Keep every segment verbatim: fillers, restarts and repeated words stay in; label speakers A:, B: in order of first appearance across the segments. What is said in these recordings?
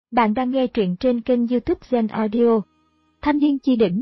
A: Bạn đang nghe truyện trên kênh YouTube Zen Audio. Thanh niên chi đỉnh.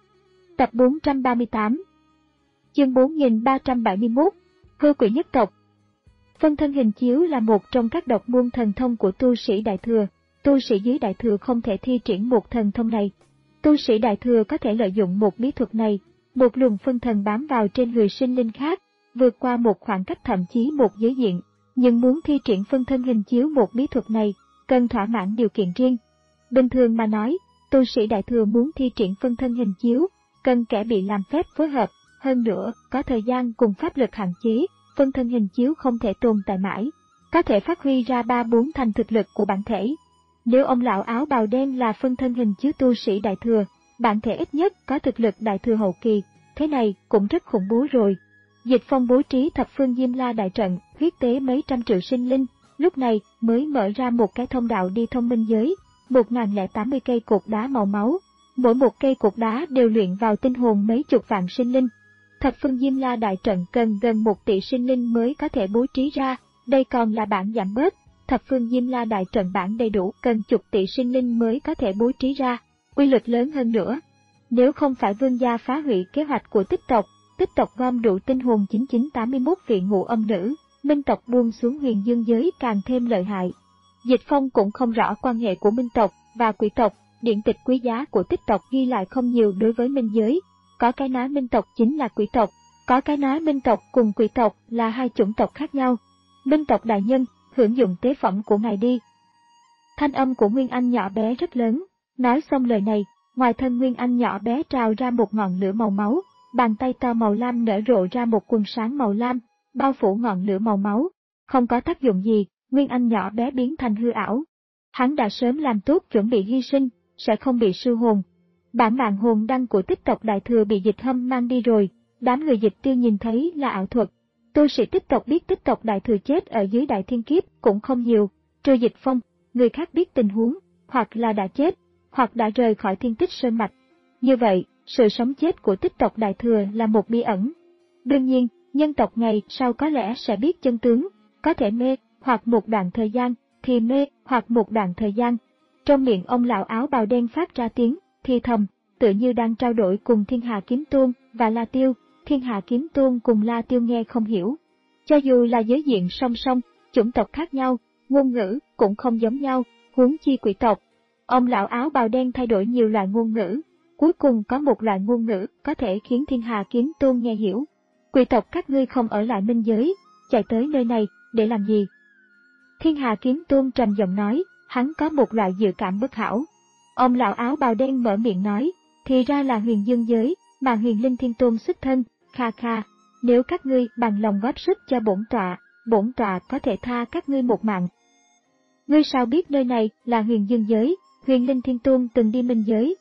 A: Tập bốn trăm ba mươi tám. Chương bốn nghìn ba trăm bảy mươi mốt. Hư quỷ nhất tộc. Phân thân hình chiếu là một trong các độc môn thần thông của tu sĩ Đại Thừa. Tu sĩ dưới Đại Thừa không thể thi triển một thần thông này. Tu sĩ Đại Thừa có thể lợi dụng một bí thuật này, một luồng phân thần bám vào trên người sinh linh khác, vượt qua một khoảng cách thậm chí một giới diện. Nhưng muốn thi triển phân thân hình chiếu một bí thuật này, cần thỏa mãn điều kiện riêng. Bình thường mà nói, tu sĩ Đại Thừa muốn thi triển phân thân hình chiếu, cần kẻ bị làm phép phối hợp, hơn nữa có thời gian cùng pháp lực hạn chế, phân thân hình chiếu không thể tồn tại mãi, có thể phát huy ra ba bốn thành thực lực của bản thể. Nếu ông lão áo bào đen là phân thân hình chiếu tu sĩ Đại Thừa, bản thể ít nhất có thực lực Đại Thừa hậu kỳ, thế này cũng rất khủng bố rồi. Dịch Phong bố trí thập phương Diêm La đại trận, huyết tế mấy trăm triệu sinh linh, lúc này mới mở ra một cái thông đạo đi thông minh giới, một nghìn lẻ tám mươi cây cột đá màu máu, mỗi một cây cột đá đều luyện vào tinh hồn mấy chục vạn sinh linh. Thập phương Diêm La đại trận cần gần một tỷ sinh linh mới có thể bố trí ra, đây còn là bản giảm bớt, thập phương Diêm La đại trận bản đầy đủ cần chục tỷ sinh linh mới có thể bố trí ra, uy lực lớn hơn nữa. Nếu không phải vương gia phá hủy kế hoạch của Tích tộc, Tích tộc gom đủ tinh hồn chín chín tám mươi mốt vị ngũ âm nữ, Minh tộc buông xuống huyền dương giới càng thêm lợi hại. Dịch Phong cũng không rõ quan hệ của Minh tộc và Quỷ tộc, điển tịch quý giá của Tích tộc ghi lại không nhiều đối với Minh giới. Có cái nói Minh tộc chính là Quỷ tộc, có cái nói Minh tộc cùng Quỷ tộc là hai chủng tộc khác nhau. Minh tộc đại nhân, hưởng dụng tế phẩm của ngài đi. Thanh âm của Nguyên Anh nhỏ bé rất lớn, nói xong lời này, ngoài thân Nguyên Anh nhỏ bé trào ra một ngọn lửa màu máu, bàn tay to màu lam nở rộ ra một quần sáng màu lam, bao phủ ngọn lửa màu máu. Không có tác dụng gì, Nguyên Anh nhỏ bé biến thành hư ảo. Hắn đã sớm làm tốt chuẩn bị hy sinh, sẽ không bị sư hồn. Bản mạng hồn đăng của Tích tộc Đại Thừa bị Dịch Hâm mang đi rồi, đám người Dịch Tiêu nhìn thấy là ảo thuật. Tu sĩ Tích tộc biết Tích tộc Đại Thừa chết ở dưới Đại Thiên Kiếp cũng không nhiều, trừ Dịch Phong, người khác biết tình huống, hoặc là đã chết, hoặc đã rời khỏi Thiên Tích Sơn Mạch. Như vậy, sự sống chết của Tích tộc Đại Thừa là một bí ẩn. Đương nhiên, nhân tộc ngày sau có lẽ sẽ biết chân tướng, có thể mê, hoặc một đoạn thời gian, thì mê, hoặc một đoạn thời gian. Trong miệng ông lão áo bào đen phát ra tiếng, thì thầm, tựa như đang trao đổi cùng Thiên Hà Kiếm Tôn và La Tiêu. Thiên Hà Kiếm Tôn cùng La Tiêu nghe không hiểu. Cho dù là giới diện song song, chủng tộc khác nhau, ngôn ngữ cũng không giống nhau, huống chi Quỷ tộc. Ông lão áo bào đen thay đổi nhiều loại ngôn ngữ, cuối cùng có một loại ngôn ngữ có thể khiến Thiên Hà Kiếm Tôn nghe hiểu. Quỷ tộc các ngươi không ở lại Minh giới, chạy tới nơi này, để làm gì? Thiên Hà Kiếm Tôn trầm giọng nói, hắn có một loại dự cảm bất hảo. Ông lão áo bào đen mở miệng nói, thì ra là huyền dương giới, mà huyền linh thiên tôn xuất thân, kha kha. Nếu các ngươi bằng lòng góp sức cho bổn tọa, bổn tọa có thể tha các ngươi một mạng. Ngươi sao biết nơi này là huyền dương giới, huyền linh thiên tôn từng đi Minh giới?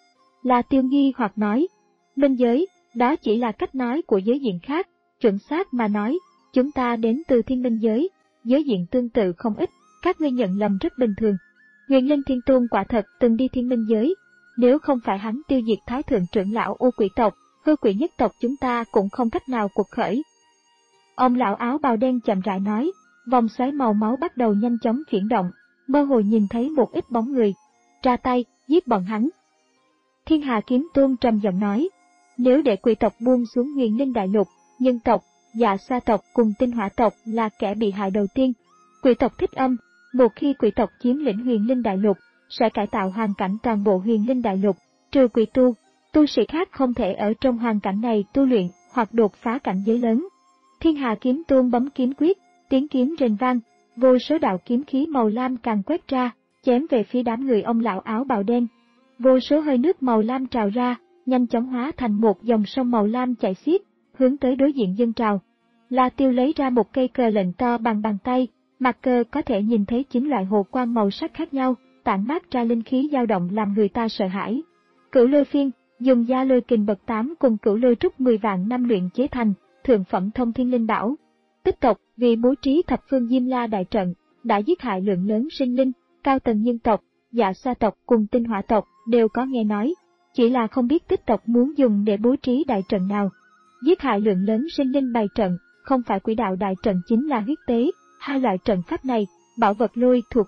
A: Là Tiêu nghi hoặc nói, Minh giới, đó chỉ là cách nói của giới diện khác, chuẩn xác mà nói, chúng ta đến từ Thiên Minh giới, giới diện tương tự không ít, các ngươi nhận lầm rất bình thường. Huyền Linh Thiên Tôn quả thật từng đi Thiên Minh giới, nếu không phải hắn tiêu diệt Thái thượng trưởng lão ô quỷ tộc, hư quỷ nhất tộc chúng ta cũng không cách nào cuộc khởi. Ông lão áo bào đen chậm rãi nói, vòng xoáy màu máu bắt đầu nhanh chóng chuyển động, mơ hồ nhìn thấy một ít bóng người, ra tay, giết bọn hắn. Thiên Hà Kiếm Tôn trầm giọng nói, nếu để quỷ tộc buông xuống huyền linh đại lục, nhân tộc, dạ sa tộc cùng tinh hỏa tộc là kẻ bị hại đầu tiên. Quỷ tộc thích âm, một khi quỷ tộc chiếm lĩnh huyền linh đại lục, sẽ cải tạo hoàn cảnh toàn bộ huyền linh đại lục, trừ quỷ tu, tu sĩ khác không thể ở trong hoàn cảnh này tu luyện hoặc đột phá cảnh giới lớn. Thiên Hà Kiếm Tôn bấm kiếm quyết, tiếng kiếm rền vang, vô số đạo kiếm khí màu lam càng quét ra, chém về phía đám người ông lão áo bào đen. Vô số hơi nước màu lam trào ra, nhanh chóng hóa thành một dòng sông màu lam chảy xiết, hướng tới đối diện dân trào. La Tiêu lấy ra một cây cờ lệnh to bằng bàn tay, mặt cờ có thể nhìn thấy chín loại hồ quang màu sắc khác nhau, tản mát ra linh khí dao động làm người ta sợ hãi. Cửu lôi phiên, dùng gia lôi kình bậc tám cùng cửu lôi trúc mười vạn năm luyện chế thành, thượng phẩm thông thiên linh bảo. Tích tộc vì bố trí thập phương Diêm La đại trận, đã giết hại lượng lớn sinh linh, cao tầng nhân tộc, dạ sa tộc cùng tinh hỏa tộc đều có nghe nói, chỉ là không biết Tích tộc muốn dùng để bố trí đại trận nào. Giết hại lượng lớn sinh linh bày trận, không phải quỷ đạo đại trận chính là huyết tế, hai loại trận pháp này, bảo vật lôi thuộc tính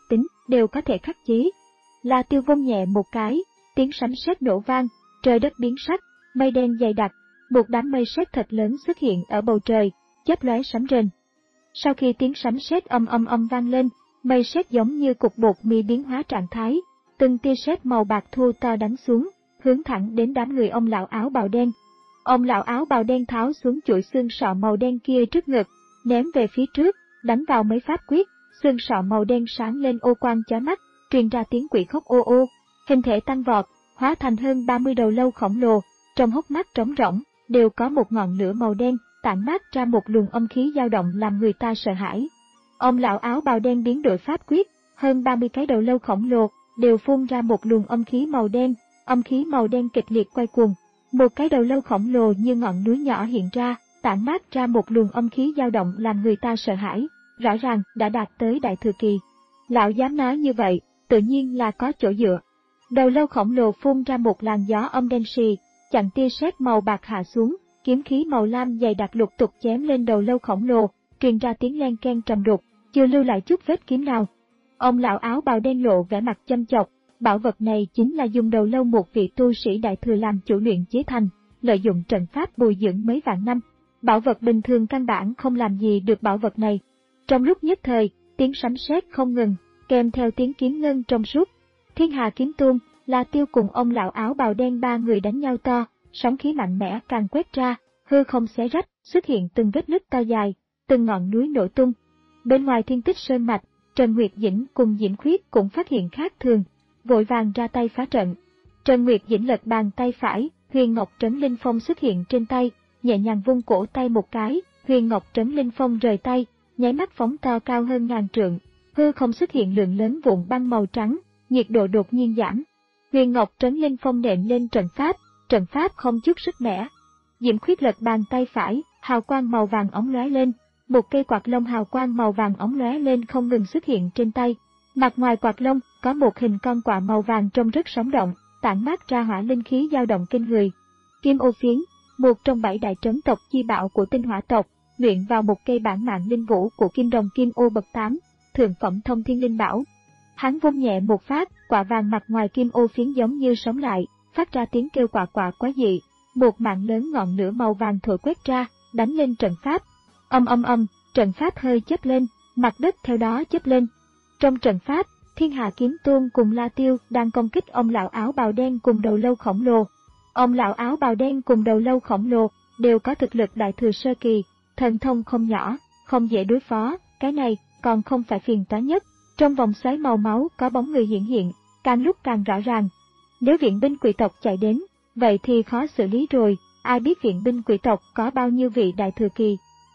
A: đều có thể khắc chế. La Tiêu vung nhẹ một cái, tiếng sấm sét nổ vang, trời đất biến sắc, mây đen dày đặc, một đám mây sét thật lớn xuất hiện ở bầu trời, chớp lóe sấm rền. Sau khi tiếng sấm sét âm âm âm vang lên, mây sét giống như cục bột mì biến hóa trạng thái, từng tia sét màu bạc thô to đánh xuống, hướng thẳng đến đám người ông lão áo bào đen. Ông lão áo bào đen tháo xuống chuỗi xương sọ màu đen kia trước ngực, ném về phía trước, đánh vào mấy pháp quyết, xương sọ màu đen sáng lên ô quang chói mắt, truyền ra tiếng quỷ khóc ô ô, hình thể tăng vọt, hóa thành hơn ba mươi đầu lâu khổng lồ, trong hốc mắt trống rỗng, đều có một ngọn lửa màu đen, tản mát ra một luồng âm khí dao động làm người ta sợ hãi. Ông lão áo bào đen biến đổi pháp quyết, hơn ba mươi cái đầu lâu khổng lồ, đều phun ra một luồng âm khí màu đen, âm khí màu đen kịch liệt quay cuồng. Một cái đầu lâu khổng lồ như ngọn núi nhỏ hiện ra, tản mát ra một luồng âm khí dao động làm người ta sợ hãi, rõ ràng đã đạt tới đại thừa kỳ. Lão dám nói như vậy, tự nhiên là có chỗ dựa. Đầu lâu khổng lồ phun ra một làn gió âm đen xì, chặn tia sét màu bạc hạ xuống, kiếm khí màu lam dày đặc lục tục chém lên đầu lâu khổng lồ, truyền ra tiếng len keng trầm đục, chưa lưu lại chút vết kiếm nào. Ông lão áo bào đen lộ vẻ mặt châm chọc, bảo vật này chính là dùng đầu lâu một vị tu sĩ đại thừa làm chủ luyện chế thành, lợi dụng trận pháp bồi dưỡng mấy vạn năm. Bảo vật bình thường căn bản không làm gì được bảo vật này. Trong lúc nhất thời, tiếng sấm sét không ngừng, kèm theo tiếng kiếm ngân trong suốt. Thiên Hà Kiếm Tôn, La Tiêu cùng ông lão áo bào đen ba người đánh nhau to, sóng khí mạnh mẽ càng quét ra, hư không xé rách, xuất hiện từng vết nứt to dài, từng ngọn núi nổ tung. Bên ngoài Thiên Tích Sơn mạch, Trần Nguyệt Dĩnh cùng Diễm Khuyết cũng phát hiện khác thường, vội vàng ra tay phá trận. Trần Nguyệt Dĩnh lật bàn tay phải, Huyền Ngọc Trấn Linh Phong xuất hiện trên tay, nhẹ nhàng vung cổ tay một cái, Huyền Ngọc Trấn Linh Phong rời tay, nháy mắt phóng to cao hơn ngàn trượng, hư không xuất hiện lượng lớn vụn băng màu trắng, nhiệt độ đột nhiên giảm. Huyền Ngọc Trấn Linh Phong nện lên trận pháp, trận pháp không chút sức mẻ. Diễm Khuyết lật bàn tay phải, hào quang màu vàng óng lóe lên, một cây quạt lông hào quang màu vàng óng lóe lên không ngừng xuất hiện trên tay. Mặt ngoài quạt lông có một hình con quạ màu vàng trông rất sống động, tản mát ra hỏa linh khí dao động kinh người. Kim ô phiến, một trong bảy đại trấn tộc chi bảo của tinh hỏa tộc, luyện vào một cây bản mạng linh vũ của kim đồng kim ô bậc tám, thượng phẩm thông thiên linh bảo. Hắn vung nhẹ một phát, quả vàng mặt ngoài kim ô phiến giống như sống lại, phát ra tiếng kêu quạ quạ quá dị. Một mạng lớn ngọn lửa màu vàng thổi quét ra, đánh lên trận pháp. Âm âm âm, trận pháp hơi chớp lên, mặt đất theo đó chớp lên. Trong trận pháp, Thiên Hà Kiếm Tôn cùng La Tiêu đang công kích ông lão áo bào đen cùng đầu lâu khổng lồ. Ông lão áo bào đen cùng đầu lâu khổng lồ đều có thực lực đại thừa sơ kỳ, thần thông không nhỏ, không dễ đối phó. Cái này còn không phải phiền toái nhất. Trong vòng xoáy màu máu có bóng người hiện hiện, càng lúc càng rõ ràng. Nếu viện binh quỷ tộc chạy đến, vậy thì khó xử lý rồi. Ai biết viện binh quỷ tộc có bao nhiêu vị đại thừa kỳ.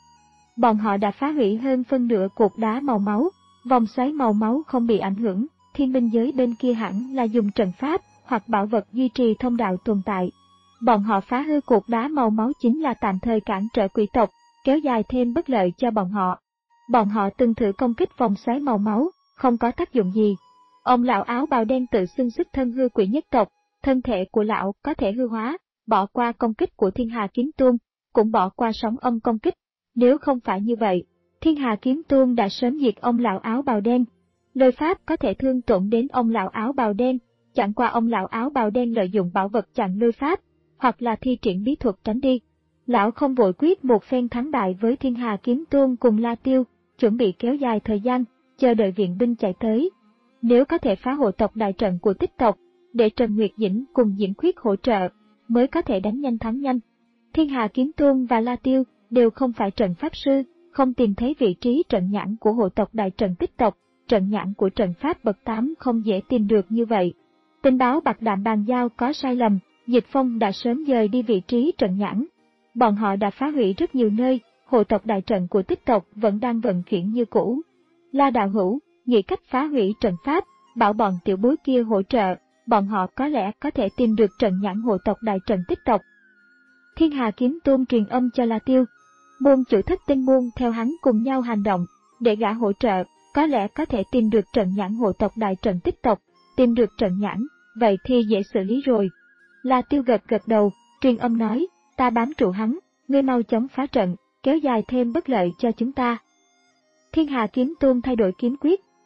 A: Bọn họ đã phá hủy hơn phân nửa cột đá màu máu. Vòng xoáy màu máu không bị ảnh hưởng, thiên binh giới bên kia hẳn là dùng trận pháp hoặc bảo vật duy trì thông đạo tồn tại. Bọn họ phá hư cột đá màu máu chính là tạm thời cản trở quỷ tộc, kéo dài thêm bất lợi cho bọn họ. Bọn họ từng thử công kích vòng xoáy màu máu, không có tác dụng gì. Ông lão áo bào đen tự xưng xuất thân hư quỷ nhất tộc, thân thể của lão có thể hư hóa, bỏ qua công kích của Thiên Hà Kiếm Tôn, cũng bỏ qua sóng âm công kích. Nếu không phải như vậy, Thiên Hà Kiếm Tôn đã sớm diệt ông lão áo bào đen. Lôi pháp có thể thương tổn đến ông lão áo bào đen, chẳng qua ông lão áo bào đen lợi dụng bảo vật chặn lôi pháp, hoặc là thi triển bí thuật tránh đi. Lão không vội quyết một phen thắng bại với Thiên Hà Kiếm Tôn cùng La Tiêu, chuẩn bị kéo dài thời gian, chờ đợi viện binh chạy tới. Nếu có thể phá hộ tộc đại trận của Tích tộc, để Trần Nguyệt Dĩnh cùng Diễm Khuyết hỗ trợ, mới có thể đánh nhanh thắng nhanh. Thiên Hà Kiếm Tôn và La Tiêu đều không phải trận pháp sư, không tìm thấy vị trí trận nhãn của hộ tộc đại trận Tích tộc, trận nhãn của trận pháp bậc tám không dễ tìm được như vậy. Tình báo bạc đạm bàn giao có sai lầm, Dịch Phong đã sớm dời đi vị trí trận nhãn. Bọn họ đã phá hủy rất nhiều nơi, hộ tộc đại trận của Tích tộc vẫn đang vận chuyển như cũ. La đạo hữu, nghĩ cách phá hủy trận pháp, bảo bọn tiểu bối kia hỗ trợ, bọn họ có lẽ có thể tìm được trận nhãn hộ tộc đại trận Tích tộc. Thiên Hà Kiếm Tôn truyền âm cho La Tiêu. Môn chủ Thất Tinh môn theo hắn cùng nhau hành động, để gã hỗ trợ, có lẽ có thể tìm được trận nhãn hộ tộc đại trận Tích tộc, tìm được trận nhãn, vậy thì dễ xử lý rồi. La Tiêu gật gật đầu, truyền âm nói, ta bám trụ hắn, ngươi mau chóng phá trận, kéo dài thêm bất lợi cho chúng ta. Thiên Hà Kiếm Tôn thay đổi kiếm quyết,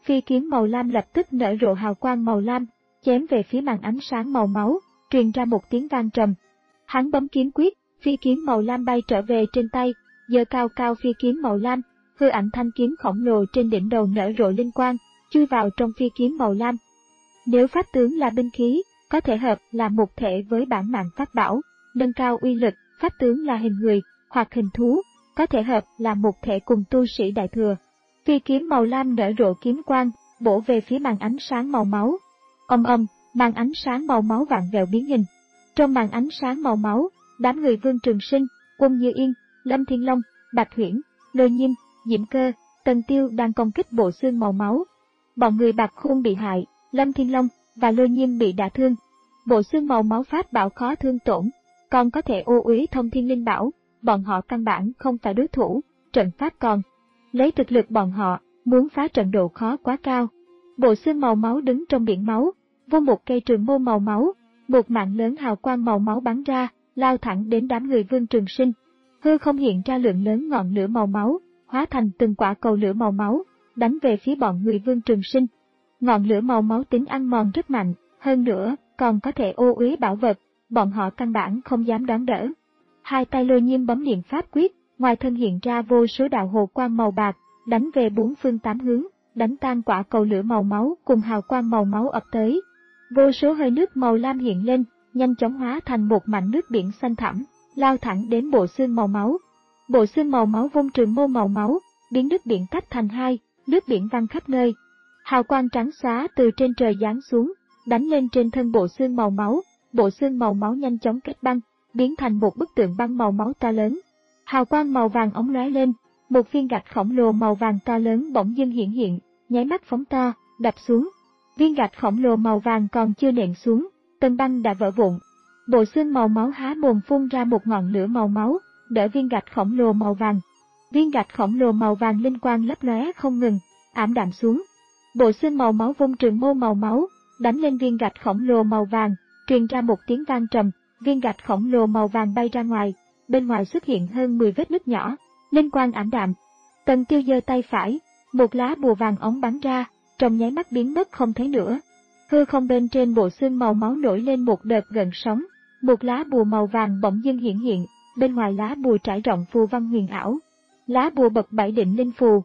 A: phi kiếm màu lam lập tức nở rộ hào quang màu lam, chém về phía màn ánh sáng màu máu, truyền ra một tiếng vang trầm. Hắn bấm kiếm quyết, phi kiếm màu lam bay trở về trên tay, giơ cao cao phi kiếm màu lam, hư ảnh thanh kiếm khổng lồ trên đỉnh đầu nở rộ linh quang, chui vào trong phi kiếm màu lam. Nếu pháp tướng là binh khí, có thể hợp làm một thể với bản mạng pháp bảo, nâng cao uy lực. Pháp tướng là hình người hoặc hình thú, có thể hợp làm một thể cùng tu sĩ đại thừa. Phi kiếm màu lam nở rộ kiếm quang, bổ về phía màn ánh sáng màu máu. Ầm ầm, màn ánh sáng màu máu vặn vẹo biến hình. Trong màn ánh sáng màu máu, đám người Vương Trường Sinh, Quân Như Yên, Lâm Thiên Long, Bạch Huyễn, Lôi Nhiêm, Diễm Cơ, Tần Tiêu đang công kích bộ xương màu máu. Bọn người Bạc Khôn bị hại, Lâm Thiên Long và Lôi Nhiêm bị đả thương. Bộ xương màu máu pháp bảo khó thương tổn, còn có thể ô uế thông thiên linh bảo, bọn họ căn bản không phải đối thủ, trận pháp còn. Lấy thực lực bọn họ, muốn phá trận độ khó quá cao. Bộ xương màu máu đứng trong biển máu, vô một cây trường mâu màu máu, một mạng lớn hào quang màu máu bắn ra, lao thẳng đến đám người Vương Trường Sinh. Hư không hiện ra lượng lớn ngọn lửa màu máu, hóa thành từng quả cầu lửa màu máu, đánh về phía bọn người Vương Trường Sinh. Ngọn lửa màu máu tính ăn mòn rất mạnh, hơn nữa còn có thể ô uế bảo vật, bọn họ căn bản không dám đón đỡ. Hai tay Lôi Nhiêm bấm niệm pháp quyết, ngoài thân hiện ra vô số đạo hồ quang màu bạc, đánh về bốn phương tám hướng, đánh tan quả cầu lửa màu máu cùng hào quang màu máu ập tới. Vô số hơi nước màu lam hiện lên, nhanh chóng hóa thành một mảnh nước biển xanh thẳm, lao thẳng đến bộ xương màu máu. Bộ xương màu máu vung trường mâu màu máu, biến nước biển tách thành hai, nước biển văng khắp nơi. Hào quang trắng xóa từ trên trời giáng xuống, đánh lên trên thân bộ xương màu máu. Bộ xương màu máu nhanh chóng kết băng, biến thành một bức tượng băng màu máu to lớn. Hào quang màu vàng óng lóe lên, một viên gạch khổng lồ màu vàng to lớn bỗng dưng hiện hiện, nháy mắt phóng to, đập xuống. Viên gạch khổng lồ màu vàng còn chưa nện xuống, tầng băng đã vỡ vụn. Bộ xương màu máu há mồm phun ra một ngọn lửa màu máu, đỡ viên gạch khổng lồ màu vàng. Viên gạch khổng lồ màu vàng linh quang lấp lóe không ngừng, ảm đạm xuống. Bộ xương màu máu vung trường mâu màu máu, đánh lên viên gạch khổng lồ màu vàng, truyền ra một tiếng vang trầm, viên gạch khổng lồ màu vàng bay ra ngoài, bên ngoài xuất hiện hơn mười vết nứt nhỏ, linh quang ảm đạm. Tần Tiêu giơ tay phải, một lá bùa vàng ống bắn ra, trong nháy mắt biến mất không thấy nữa. Hư không bên trên bộ xương màu máu nổi lên một đợt gợn sóng, một lá bùa màu vàng bỗng dưng hiện hiện, bên ngoài lá bùa trải rộng phù văn huyền ảo. Lá bùa bậc bảy định linh phù.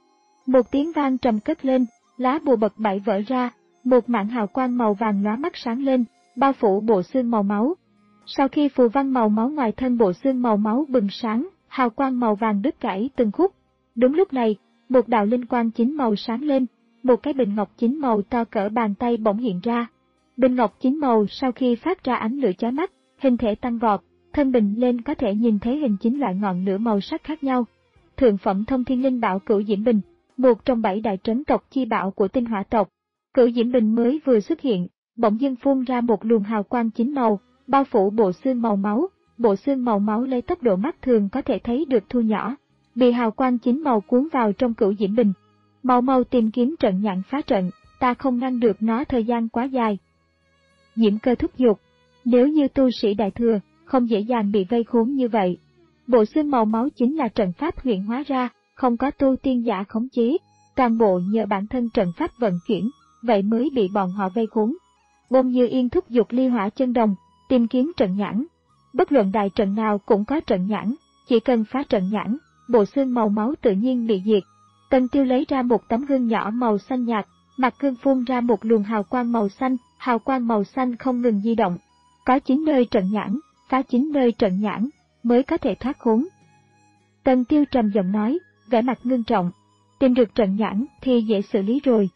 A: Một tiếng vang trầm cất lên, lá bùa bậc bảy vỡ ra, một mảng hào quang màu vàng lóa mắt sáng lên, bao phủ bộ xương màu máu. Sau khi phù văn màu máu ngoài thân bộ xương màu máu bừng sáng, hào quang màu vàng đứt gãy từng khúc. Đúng lúc này, một đạo linh quang chín màu sáng lên, một cái bình ngọc chín màu to cỡ bàn tay bỗng hiện ra. Bình ngọc chín màu sau khi phát ra ánh lửa chói mắt, hình thể tăng vọt, thân bình lên có thể nhìn thấy hình chín loại ngọn lửa màu sắc khác nhau. Thượng phẩm thông thiên linh bảo Cửu Diễm Bình, một trong bảy đại trấn tộc chi bảo của Tinh Hỏa tộc. Cửu Diễm Bình mới vừa xuất hiện, bỗng dưng phun ra một luồng hào quang chín màu, bao phủ bộ xương màu máu. Bộ xương màu máu lấy tốc độ mắt thường có thể thấy được thu nhỏ, bị hào quang chín màu cuốn vào trong Cửu Diễm Bình. Mau mau tìm kiếm trận nhãn phá trận, ta không ngăn được nó thời gian quá dài. Diễm Cơ thúc giục, nếu như tu sĩ đại thừa, không dễ dàng bị vây khốn như vậy. Bộ xương màu máu chính là trận pháp luyện hóa ra, không có tu tiên giả khống chế, toàn bộ nhờ bản thân trận pháp vận chuyển, vậy mới bị bọn họ vây khốn. Bôn Như Yên thúc giục ly hỏa chân đồng, tìm kiếm trận nhãn. Bất luận đại trận nào cũng có trận nhãn, chỉ cần phá trận nhãn, bộ xương màu máu tự nhiên bị diệt. Tần Tiêu lấy ra một tấm gương nhỏ màu xanh nhạt, mặt gương phun ra một luồng hào quang màu xanh, hào quang màu xanh không ngừng di động. Có chín nơi trận nhãn, phá chín nơi trận nhãn, mới có thể thoát khốn. Tần Tiêu trầm giọng nói, vẻ mặt ngưng trọng, tìm được trận nhãn thì dễ xử lý rồi.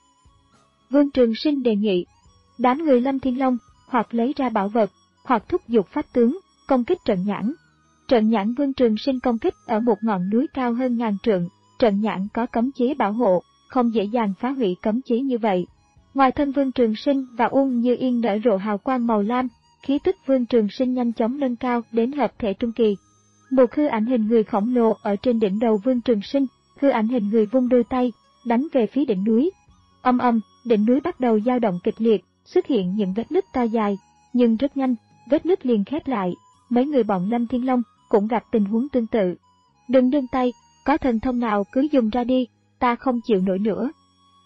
A: Vương Trường Sinh đề nghị, đám người Lâm Thiên Long, hoặc lấy ra bảo vật, hoặc thúc giục pháp tướng, công kích trận nhãn. Trận nhãn Vương Trường Sinh công kích ở một ngọn núi cao hơn ngàn trượng, trận nhãn có cấm chế bảo hộ, không dễ dàng phá hủy cấm chế như vậy. Ngoài thân Vương Trường Sinh và Uông Như Yên nở rộ hào quang màu lam, khí tức Vương Trường Sinh nhanh chóng nâng cao đến hợp thể trung kỳ. Một hư ảnh hình người khổng lồ ở trên đỉnh đầu Vương Trường Sinh, hư ảnh hình người vung đôi tay, đánh về phía đỉnh núi. Âm âm, đỉnh núi bắt đầu dao động kịch liệt, xuất hiện những vết nứt to dài, nhưng rất nhanh, vết nứt liền khép lại. Mấy người bọn Lâm Thiên Long cũng gặp tình huống tương tự. Đừng nương tay, có thần thông nào cứ dùng ra đi, ta không chịu nổi nữa.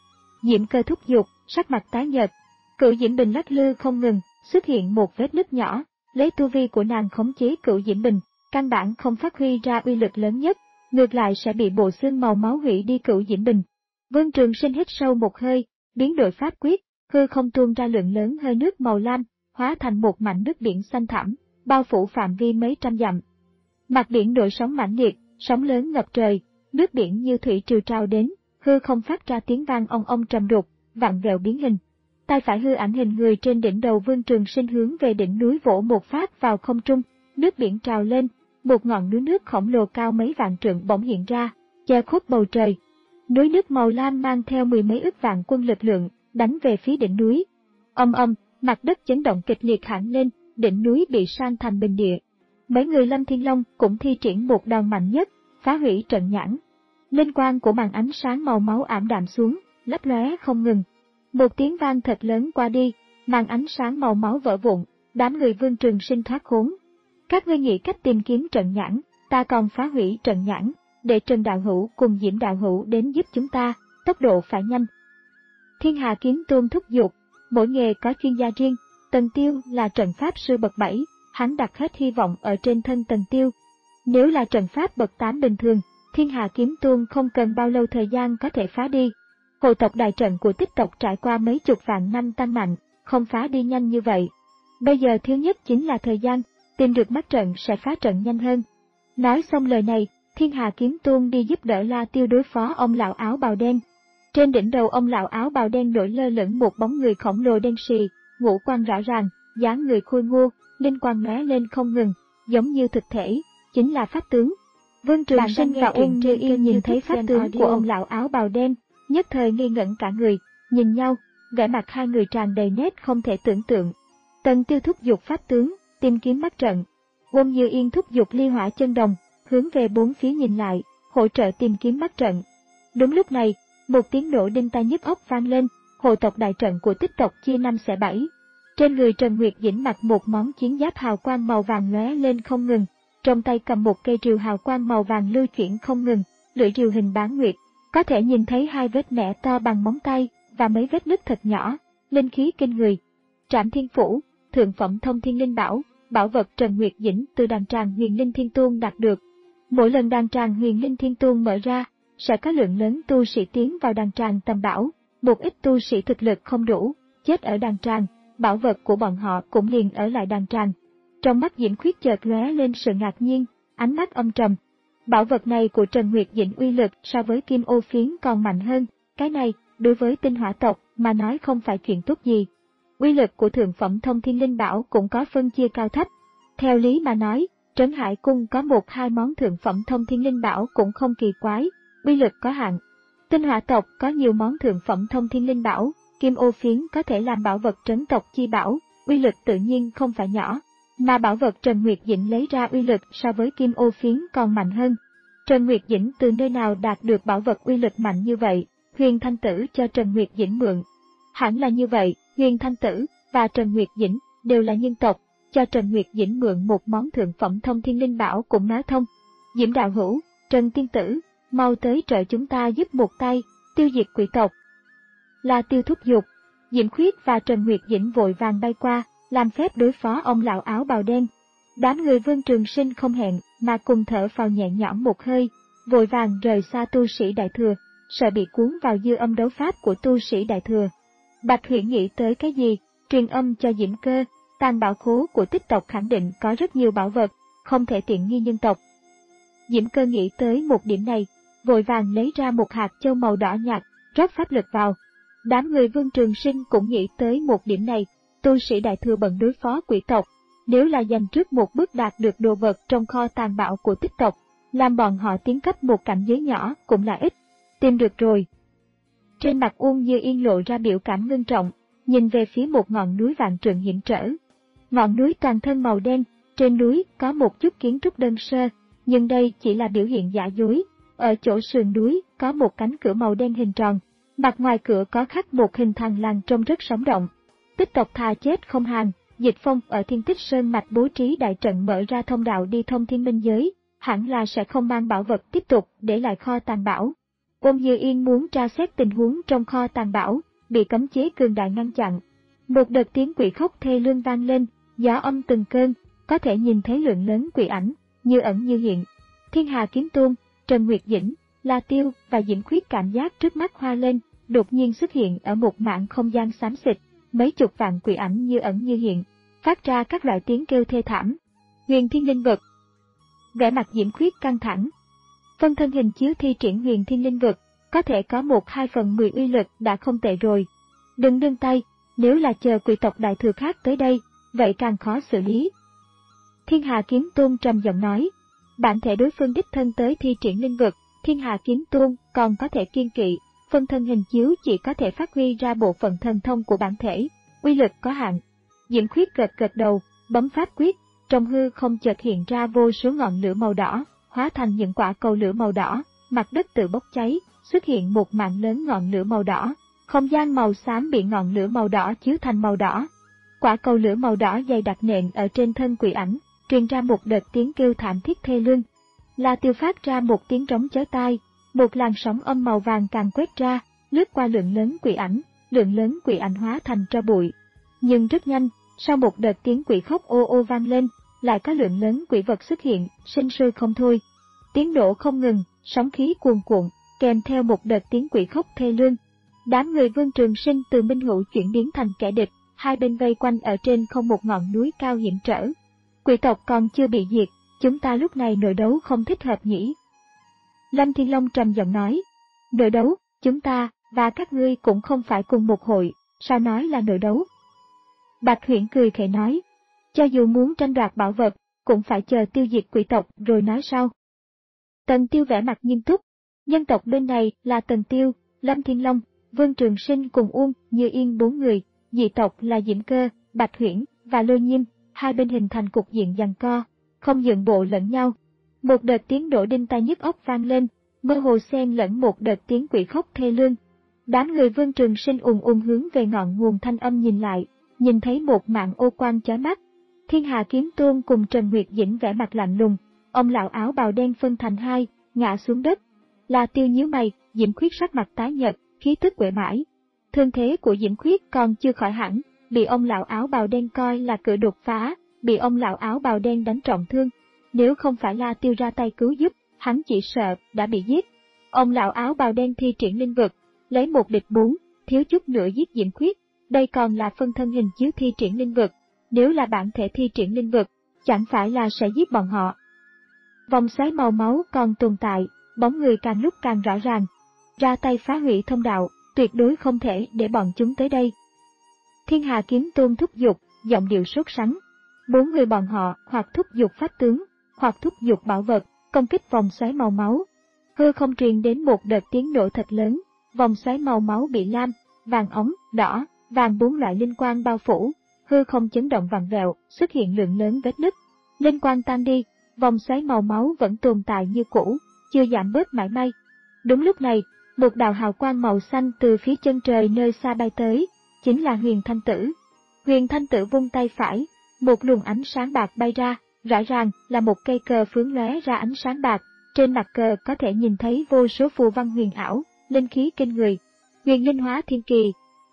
A: Diễm Cơ thúc giục, sắc mặt tái nhợt. Cửu Diễm Bình lắc lư không ngừng, xuất hiện một vết nứt nhỏ, lấy tu vi của nàng khống chế Cửu Diễm Bình, căn bản không phát huy ra uy lực lớn nhất, ngược lại sẽ bị bộ xương màu máu hủy đi Cửu Diễm Bình. Vương Trường Sinh hít sâu một hơi, biến đổi pháp quyết, hư không tuôn ra lượng lớn hơi nước màu lam, hóa thành một mảnh nước biển xanh thẳm, bao phủ phạm vi mấy trăm dặm. Mặt biển nổi sóng mãnh liệt, sóng lớn ngập trời, nước biển như thủy triều trào đến, hư không phát ra tiếng vang ong ong trầm đục, vặn vẹo biến hình. Tay phải hư ảnh hình người trên đỉnh đầu Vương Trường Sinh hướng về đỉnh núi vỗ một phát vào không trung, nước biển trào lên, một ngọn núi nước khổng lồ cao mấy vạn trượng bỗng hiện ra, che khuất bầu trời. Núi nước màu lam mang theo mười mấy ức vạn quân lực lượng, đánh về phía đỉnh núi. Ầm ầm, mặt đất chấn động kịch liệt hẳn lên, đỉnh núi bị san thành bình địa. Mấy người Lâm Thiên Long cũng thi triển một đòn mạnh nhất, phá hủy trận nhãn. Linh quang của màn ánh sáng màu máu ảm đạm xuống, lấp lóe không ngừng. Một tiếng vang thật lớn qua đi, màn ánh sáng màu máu vỡ vụn, đám người Vương Trường Sinh thoát khốn. Các ngươi nghĩ cách tìm kiếm trận nhãn, ta còn phá hủy trận nhãn, để Trần Đạo Hữu cùng Diễm Đạo Hữu đến giúp chúng ta, tốc độ phải nhanh. Thiên Hà Kiếm Tôn thúc giục, mỗi nghề có chuyên gia riêng, Tần Tiêu là trận pháp sư bậc bảy, hắn đặt hết hy vọng ở trên thân Tần Tiêu. Nếu là trận pháp bậc tám bình thường, Thiên Hà Kiếm Tôn không cần bao lâu thời gian có thể phá đi. Hộ tộc đại trận của Tích tộc trải qua mấy chục vạn năm tăng mạnh, không phá đi nhanh như vậy. Bây giờ thiếu nhất chính là thời gian, tìm được mắt trận sẽ phá trận nhanh hơn. Nói xong lời này, Thiên Hà Kiếm Tôn đi giúp đỡ La Tiêu đối phó ông lão áo bào đen. Trên đỉnh đầu ông lão áo bào đen nổi lơ lửng một bóng người khổng lồ đen xì, ngũ quan rõ ràng, dáng người khôi ngô, linh quang lóe lên không ngừng, giống như thực thể, chính là pháp tướng. Vương Trường Sinh và Uông Như Yên nhìn thấy pháp tướng của ông lão áo bào đen, nhất thời ngây ngẩn cả người, nhìn nhau, vẻ mặt hai người tràn đầy nét không thể tưởng tượng. Tần Tiêu thúc giục pháp tướng, tìm kiếm mắt trận. Uông Như Yên thúc giục ly hỏa chân đồng, hướng về bốn phía nhìn lại, hỗ trợ tìm kiếm mắt trận. Đúng lúc này, một tiếng nổ đinh tai nhức óc vang lên, hộ tộc đại trận của Tích tộc chia năm xẻ bảy. Trên người Trần Nguyệt Dĩnh mặc một món chiến giáp hào quang màu vàng lóe lên không ngừng, trong tay cầm một cây rìu hào quang màu vàng lưu chuyển không ngừng, lưỡi rìu hình bán nguyệt, có thể nhìn thấy hai vết mẻ to bằng móng tay và mấy vết nứt thật nhỏ, linh khí kinh người. Trảm Thiên Phủ, thượng phẩm thông thiên linh bảo, bảo vật Trần Nguyệt Dĩnh từ đàn tràng Huyền Linh Thiên Tôn đạt được. Mỗi lần đàn tràng Huyền Linh Thiên Tôn mở ra, sẽ có lượng lớn tu sĩ tiến vào đàn tràng tầm bảo, một ít tu sĩ thực lực không đủ, chết ở đàn tràng, bảo vật của bọn họ cũng liền ở lại đàn tràng. Trong mắt Diễm Khuyết chợt lóe lên sự ngạc nhiên, ánh mắt âm trầm. Bảo vật này của Trần Nguyệt Dĩnh uy lực so với Kim Ô Phiến còn mạnh hơn, cái này, đối với tinh hỏa tộc mà nói không phải chuyện tốt gì. Uy lực của thượng phẩm thông thiên linh bảo cũng có phân chia cao thấp. Theo lý mà nói, Trấn Hải Cung có một hai món thượng phẩm thông thiên linh bảo cũng không kỳ quái, uy lực có hạn. Tinh hỏa tộc có nhiều món thượng phẩm thông thiên linh bảo, Kim Ô Phiến có thể làm bảo vật trấn tộc chi bảo, uy lực tự nhiên không phải nhỏ. Mà bảo vật Trần Nguyệt Dĩnh lấy ra uy lực so với Kim Ô Phiến còn mạnh hơn. Trần Nguyệt Dĩnh từ nơi nào đạt được bảo vật uy lực mạnh như vậy? Huyền Thanh Tử cho Trần Nguyệt Dĩnh mượn. Hẳn là như vậy, Huyền Thanh Tử và Trần Nguyệt Dĩnh đều là nhân tộc, cho Trần Nguyệt Dĩnh mượn một món thượng phẩm thông thiên linh bảo cũng nói thông. Diễm Đạo Hữu, Trần Tiên Tử, mau tới trợ chúng ta giúp một tay, tiêu diệt quỷ tộc. La Tiêu thúc giục, Diễm Khuyết và Trần Nguyệt Dĩnh vội vàng bay qua, làm phép đối phó ông lão áo bào đen. Đám người Vương Trường Sinh không hẹn mà cùng thở phào nhẹ nhõm một hơi, vội vàng rời xa tu sĩ Đại Thừa, sợ bị cuốn vào dư âm đấu pháp của tu sĩ Đại Thừa. Bạch Huyễn nghĩ tới cái gì, truyền âm cho Diễm Cơ, tàng bảo khố của Tích tộc khẳng định có rất nhiều bảo vật, không thể tiện nghi nhân tộc. Diễm Cơ nghĩ tới một điểm này, vội vàng lấy ra một hạt châu màu đỏ nhạt, rót pháp lực vào. Đám người Vương Trường Sinh cũng nghĩ tới một điểm này, tu sĩ Đại Thừa bận đối phó quỷ tộc, nếu là dành trước một bước đạt được đồ vật trong kho tàng bảo của Tích tộc, làm bọn họ tiến cấp một cảnh giới nhỏ cũng là ít. Tìm được rồi. Trên mặt Uông Như Yên lộ ra biểu cảm ngưng trọng, nhìn về phía một ngọn núi vạn trượng hiểm trở. Ngọn núi toàn thân màu đen, trên núi có một chút kiến trúc đơn sơ, nhưng đây chỉ là biểu hiện giả dối. Ở chỗ sườn núi có một cánh cửa màu đen hình tròn, mặt ngoài cửa có khắc một hình thằn lằn trông rất sống động. Tích tộc thà chết không hàng, Dịch Phong ở Thiên Tích Sơn mạch bố trí đại trận mở ra thông đạo đi thông thiên minh giới, hẳn là sẽ không mang bảo vật tiếp tục để lại kho tàng bảo. Ôn Như Yên muốn tra xét tình huống trong kho tàng bảo, bị cấm chế cường đại ngăn chặn. Một đợt tiếng quỷ khóc thê lương vang lên, gió âm từng cơn, có thể nhìn thấy lượng lớn quỷ ảnh, như ẩn như hiện. Thiên Hà Kiếm Tôn, Trần Nguyệt Dĩnh, La Tiêu và Diễm Khuyết cảm giác trước mắt hoa lên, đột nhiên xuất hiện ở một mảng không gian xám xịt, mấy chục vạn quỷ ảnh như ẩn như hiện, phát ra các loại tiếng kêu thê thảm. Huyền Thiên Linh Vực. Vẻ mặt Diễm Khuyết căng thẳng. Phân thân hình chiếu thi triển Huyền Thiên Linh Vực, có thể có một hai phần mười uy lực đã không tệ rồi. Đừng nương tay, nếu là chờ quỷ tộc đại thừa khác tới đây, vậy càng khó xử lý. Thiên Hà Kiếm Tôn trầm giọng nói, bản thể đối phương đích thân tới thi triển linh vực, Thiên Hà Kiếm Tôn còn có thể kiên kỵ, phân thân hình chiếu chỉ có thể phát huy ra bộ phận thần thông của bản thể, uy lực có hạn. Diễm Khuyết gật gật đầu, bấm pháp quyết, trong hư không chợt hiện ra vô số ngọn lửa màu đỏ, hóa thành những quả cầu lửa màu đỏ, mặt đất tự bốc cháy, xuất hiện một mạng lớn ngọn lửa màu đỏ, không gian màu xám bị ngọn lửa màu đỏ chiếu thành màu đỏ. Quả cầu lửa màu đỏ dày đặc nện ở trên thân quỷ ảnh, truyền ra một đợt tiếng kêu thảm thiết thê lương. La Tiêu phát ra một tiếng trống chói tai, một làn sóng âm màu vàng càng quét ra, lướt qua lượng lớn quỷ ảnh, lượng lớn quỷ ảnh hóa thành tro bụi. Nhưng rất nhanh, sau một đợt tiếng quỷ khóc ô ô vang lên, lại có lượng lớn quỷ vật xuất hiện, sinh sôi không thôi. Tiếng nổ không ngừng, sóng khí cuồn cuộn, kèm theo một đợt tiếng quỷ khóc thê lương. Đám người Vương Trường Sinh từ minh hữu chuyển biến thành kẻ địch, hai bên vây quanh ở trên không một ngọn núi cao hiểm trở. Quỷ tộc còn chưa bị diệt, chúng ta lúc này nội đấu không thích hợp nhỉ? Lâm Thiên Long trầm giọng nói, nội đấu, chúng ta, và các ngươi cũng không phải cùng một hội, sao nói là nội đấu? Bạch Huyễn cười khẽ nói, cho dù muốn tranh đoạt bảo vật, cũng phải chờ tiêu diệt quỷ tộc rồi nói sau. Tần Tiêu vẻ mặt nghiêm túc, nhân tộc bên này là Tần Tiêu, Lâm Thiên Long, Vương Trường Sinh cùng Uông Như Yên bốn người, dị tộc là Diễm Cơ, Bạch Huyễn và Lôi Nhiêm, hai bên hình thành cục diện giằng co, không nhượng bộ lẫn nhau. Một đợt tiếng nổ đinh tai nhức óc vang lên, mơ hồ xen lẫn một đợt tiếng quỷ khóc thê lương. Đám người Vương Trường Sinh ùn ùn hướng về ngọn nguồn thanh âm nhìn lại, nhìn thấy một mảng ô quang chói mắt. Thiên Hà Kiếm Tôn cùng Trần Nguyệt Dĩnh vẻ mặt lạnh lùng, ông lão áo bào đen phân thành hai, ngã xuống đất. La Tiêu nhíu mày, Diễm Khuyết sắc mặt tái nhợt, khí tức uể mãi. Thương thế của Diễm Khuyết còn chưa khỏi hẳn, bị ông lão áo bào đen coi là cửa đột phá, bị ông lão áo bào đen đánh trọng thương. Nếu không phải La Tiêu ra tay cứu giúp, hắn chỉ sợ đã bị giết. Ông lão áo bào đen thi triển linh vực, lấy một địch bốn, thiếu chút nữa giết Diễm Khuyết. Đây còn là phân thân hình chiếu thi triển linh vực, nếu là bản thể thi triển linh vực, chẳng phải là sẽ giết bọn họ. Vòng xoáy màu máu còn tồn tại, bóng người càng lúc càng rõ ràng. Ra tay phá hủy thông đạo, tuyệt đối không thể để bọn chúng tới đây. Thiên Hà Kiếm Tôn thúc giục, giọng điệu sốt sắng. Bốn người bọn họ hoặc thúc giục pháp tướng, hoặc thúc giục bảo vật, công kích vòng xoáy màu máu. Hư không truyền đến một đợt tiếng nổ thật lớn, vòng xoáy màu máu bị lam, vàng ống, đỏ, vàng bốn loại linh quang bao phủ, hư không chấn động vặn vẹo, xuất hiện lượng lớn vết nứt. Linh quang tan đi, vòng xoáy màu máu vẫn tồn tại như cũ, chưa giảm bớt mảy may. Đúng lúc này, một đạo hào quang màu xanh từ phía chân trời nơi xa bay tới, chính là Huyền Thanh Tử. Huyền Thanh Tử vung tay phải, một luồng ánh sáng bạc bay ra, rõ ràng là một cây cờ phướng lóe ra ánh sáng bạc, trên mặt cờ có thể nhìn thấy vô số phù văn huyền ảo, linh khí kinh người. Huyền Linh Hóa Thiên Kỳ.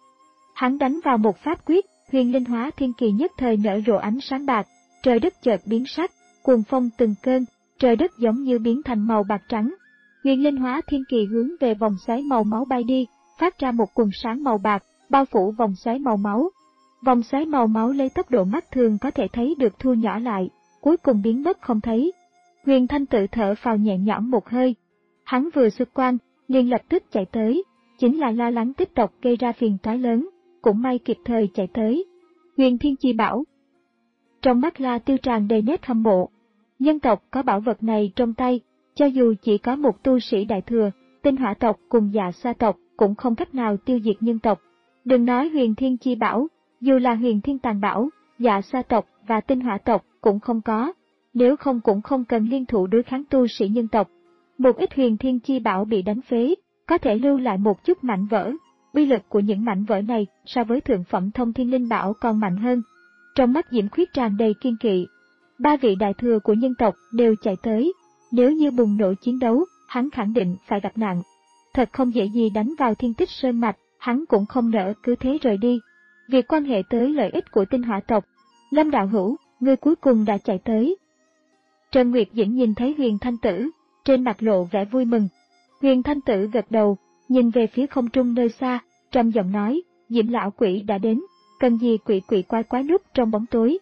A: Hắn đánh vào một pháp quyết, Huyền Linh Hóa Thiên Kỳ nhất thời nở rộ ánh sáng bạc, trời đất chợt biến sắc, cuồng phong từng cơn, trời đất giống như biến thành màu bạc trắng. Huyền Linh Hóa Thiên Kỳ hướng về vòng xoáy màu máu bay đi, phát ra một quần sáng màu bạc, bao phủ vòng xoáy màu máu. Vòng xoáy màu máu lấy tốc độ mắt thường có thể thấy được thu nhỏ lại, cuối cùng biến mất không thấy. Huyền Thanh Tự thở phào nhẹ nhõm một hơi. Hắn vừa xuất quan, liền lập tức chạy tới, chính là lo lắng tích tộc gây ra phiền toái lớn, cũng may kịp thời chạy tới. Huyền Thiên Chi Bảo. Trong mắt La Tiêu tràn đầy nét hâm mộ. Nhân tộc có bảo vật này trong tay, cho dù chỉ có một tu sĩ đại thừa, Tinh Hỏa tộc cùng Dạ Sa tộc cũng không cách nào tiêu diệt nhân tộc. Đừng nói Huyền Thiên Chi Bảo, dù là Huyền Thiên Tàn Bảo, Dạ Sa tộc và Tinh Hỏa tộc cũng không có, nếu không cũng không cần liên thủ đối kháng tu sĩ nhân tộc. Một ít Huyền Thiên Chi Bảo bị đánh phế, có thể lưu lại một chút mảnh vỡ. Uy lực của những mảnh vỡ này so với thượng phẩm Thông Thiên Linh Bảo còn mạnh hơn. Trong mắt Diễm Khuyết tràn đầy kiên kỵ. Ba vị đại thừa của nhân tộc đều chạy tới, nếu như bùng nổ chiến đấu, hắn khẳng định phải gặp nạn. thật không dễ gì đánh vào Thiên Tích Sơn Mạch, hắn cũng không nỡ cứ thế rời đi. Việc quan hệ tới lợi ích của tinh hỏa tộc. Lâm đạo hữu, ngươi cuối cùng đã chạy tới. Trần Nguyệt Dĩnh nhìn thấy Huyền Thanh Tử, trên mặt lộ vẻ vui mừng. Huyền Thanh Tử gật đầu, nhìn về phía không trung nơi xa, trầm giọng nói, Diễm lão quỷ đã đến, cần gì quỷ quỷ quái quái núp trong bóng tối.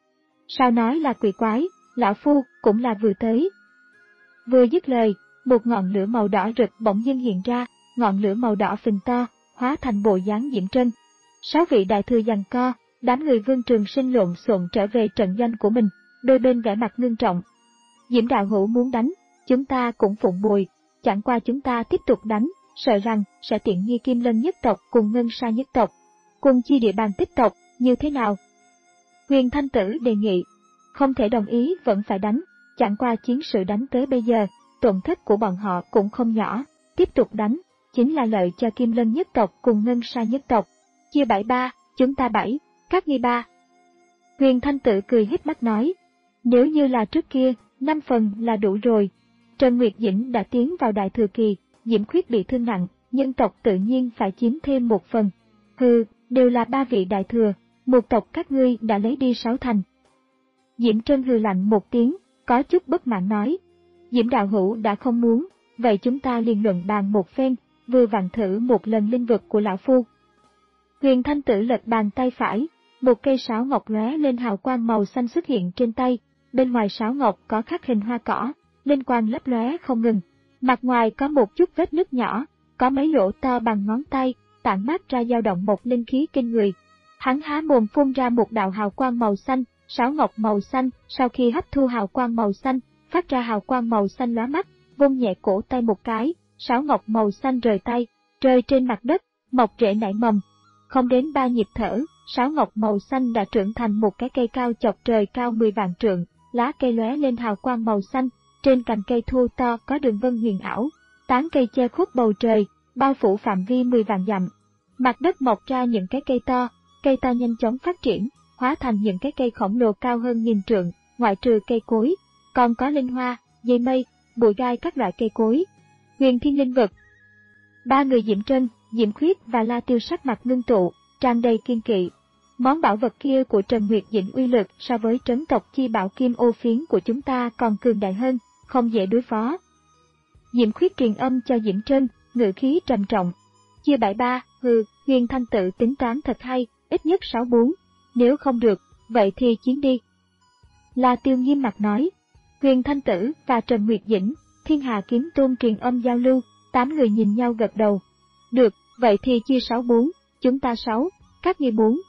A: Sao nói là quỷ quái, lão phu cũng là vừa tới. Vừa dứt lời, một ngọn lửa màu đỏ rực bỗng dưng hiện ra, ngọn lửa màu đỏ phình to, hóa thành bộ dáng Diễm Trân. Sáu vị đại thừa giằng co, đám người Vương Trường Sinh lộn xộn trở về trận doanh của mình, đôi bên vẻ mặt ngưng trọng. Diễm đạo hữu muốn đánh, chúng ta cũng phụng bồi, chẳng qua chúng ta tiếp tục đánh, sợ rằng sẽ tiện nghi Kim Lân nhất tộc cùng Ngân Sa nhất tộc, cùng chia địa bàn tích tộc, như thế nào? Huyền Thanh Tử đề nghị, không thể đồng ý vẫn phải đánh, chẳng qua chiến sự đánh tới bây giờ, tổn thất của bọn họ cũng không nhỏ, tiếp tục đánh, chính là lợi cho Kim Lân nhất tộc cùng Ngân Sa nhất tộc. Chia bảy ba, chúng ta bảy, các ngươi ba. Huyền Thanh Tử cười híp mắt nói, nếu như là trước kia, năm phần là đủ rồi. Trần Nguyệt Dĩnh đã tiến vào đại thừa kỳ, Diễm Khuyết bị thương nặng, nhân tộc tự nhiên phải chiếm thêm một phần. Hừ, đều là ba vị đại thừa, một tộc các ngươi đã lấy đi sáu thành. Diễm Trân hừ lạnh một tiếng, có chút bất mãn nói, Diễm đạo hữu đã không muốn, vậy chúng ta liền luận bàn một phen, vừa vặn thử một lần linh vực của lão phu. Huyền Thanh Tử lật bàn tay phải, một cây sáo ngọc lóe lên hào quang màu xanh xuất hiện trên tay, bên ngoài sáo ngọc có khắc hình hoa cỏ, linh quang lấp lóe không ngừng, mặt ngoài có một chút vết nứt nhỏ, có mấy lỗ to bằng ngón tay, tản mát ra dao động một linh khí kinh người. Hắn há mồm phun ra một đạo hào quang màu xanh, sáo ngọc màu xanh, sau khi hấp thu hào quang màu xanh, phát ra hào quang màu xanh lóa mắt, vung nhẹ cổ tay một cái, sáo ngọc màu xanh rời tay, rơi trên mặt đất, mọc rễ nảy mầm. Không đến ba nhịp thở, sáo ngọc màu xanh đã trưởng thành một cái cây cao chọc trời cao mười vạn trượng, lá cây lóe lên hào quang màu xanh, trên cành cây thô to có đường vân huyền ảo, tán cây che khuất bầu trời, bao phủ phạm vi mười vạn dặm. Mặt đất mọc ra những cái cây to, cây to nhanh chóng phát triển, hóa thành những cái cây khổng lồ cao hơn nghìn trượng, ngoại trừ cây cối, còn có linh hoa, dây mây, bụi gai các loại cây cối. Huyền Thiên Linh Vực. Ba người Diễm Trân, Diễm Khuyết và La Tiêu sắc mặt ngưng tụ, tràn đầy kiên kỵ. Món bảo vật kia của Trần Nguyệt Dĩnh uy lực so với trấn tộc chi bảo kim ô phiến của chúng ta còn cường đại hơn, không dễ đối phó. Diễm Khuyết truyền âm cho Diễm Trân, ngữ khí trầm trọng. Chia bảy ba, hừ, Huyền Thanh Tử tính toán thật hay, ít nhất sáu bốn. Nếu không được, vậy thì chiến đi. La Tiêu nghiêm mặt nói. Huyền Thanh Tử và Trần Nguyệt Dĩnh, Thiên Hà Kiếm Tôn truyền âm giao lưu, tám người nhìn nhau gật đầu. Được, vậy thì chia sáu bốn, chúng ta sáu, các ngươi bốn.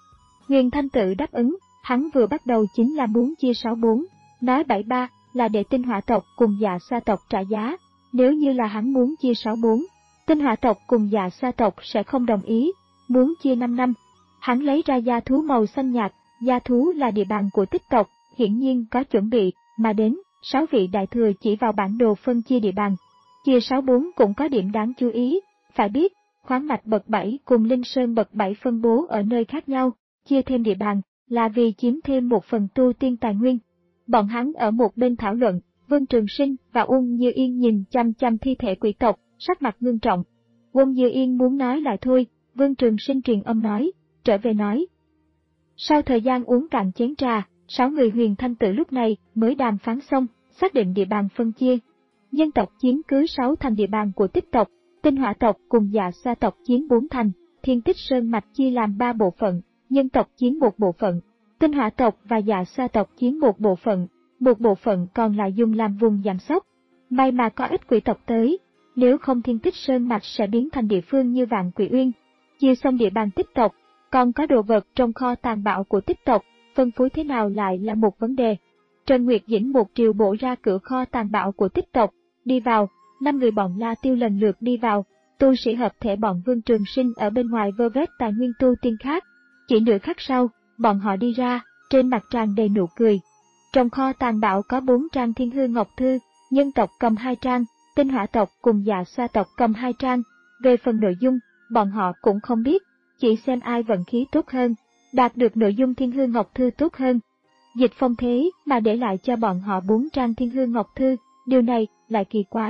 A: Huyền Thanh Tử đáp ứng, hắn vừa bắt đầu chính là muốn chia sáu bốn, nói bảy ba là để tinh hỏa tộc cùng Dạ Sa tộc trả giá, nếu như là hắn muốn chia sáu bốn, tinh hỏa tộc cùng Dạ Sa tộc sẽ không đồng ý, muốn chia năm năm. Hắn lấy ra gia thú màu xanh nhạt, gia thú là địa bàn của tích tộc, hiển nhiên có chuẩn bị, mà đến, sáu vị đại thừa chỉ vào bản đồ phân chia địa bàn. Chia sáu bốn cũng có điểm đáng chú ý, phải biết, khoáng mạch bậc bảy cùng linh sơn bậc bảy phân bố ở nơi khác nhau, chia thêm địa bàn, là vì chiếm thêm một phần tu tiên tài nguyên. Bọn hắn ở một bên thảo luận, Vương Trường Sinh và Uông Như Yên nhìn chăm chăm thi thể quỷ tộc, sắc mặt ngưng trọng. Uông Như Yên muốn nói lại thôi, Vương Trường Sinh truyền âm nói, trở về nói. Sau thời gian uống cạn chén trà, sáu người Huyền Thanh Tử lúc này mới đàm phán xong, xác định địa bàn phân chia. Nhân tộc chiếm cứ sáu thành địa bàn của tích tộc, tinh hỏa tộc cùng Dạ Sa tộc chiếm bốn thành, Thiên Tích Sơn Mạch chia làm ba bộ phận, nhân tộc chiếm một bộ phận, tinh hỏa tộc và Dạ Sa tộc chiếm một bộ phận, một bộ phận còn lại dùng làm vùng giảm sóc. May mà có ít quỷ tộc tới, nếu không Thiên Tích Sơn Mạch sẽ biến thành địa phương như Vạn Quỷ Uyên. Chia xong địa bàn tích tộc, còn có đồ vật trong kho tàn bạo của tích tộc, phân phối thế nào lại là một vấn đề. Trần Nguyệt Dĩnh một triều bổ ra cửa kho tàn bạo của tích tộc, đi vào, năm người bọn La Tiêu lần lượt đi vào, tu sĩ hợp thể bọn Vương Trường Sinh ở bên ngoài vơ vét tài nguyên tu tiên khác. Chỉ nửa khắc sau, bọn họ đi ra, trên mặt tràn đầy nụ cười. Trong kho tàn bạo có bốn trang Thiên Hư Ngọc Thư, nhân tộc cầm hai trang, tinh hỏa tộc cùng Dạ Sa tộc cầm hai trang. Về phần nội dung, bọn họ cũng không biết, chỉ xem ai vận khí tốt hơn, đạt được nội dung Thiên Hư Ngọc Thư tốt hơn. Dịch Phong thế mà để lại cho bọn họ bốn trang Thiên Hư Ngọc Thư, điều này lại kỳ quái,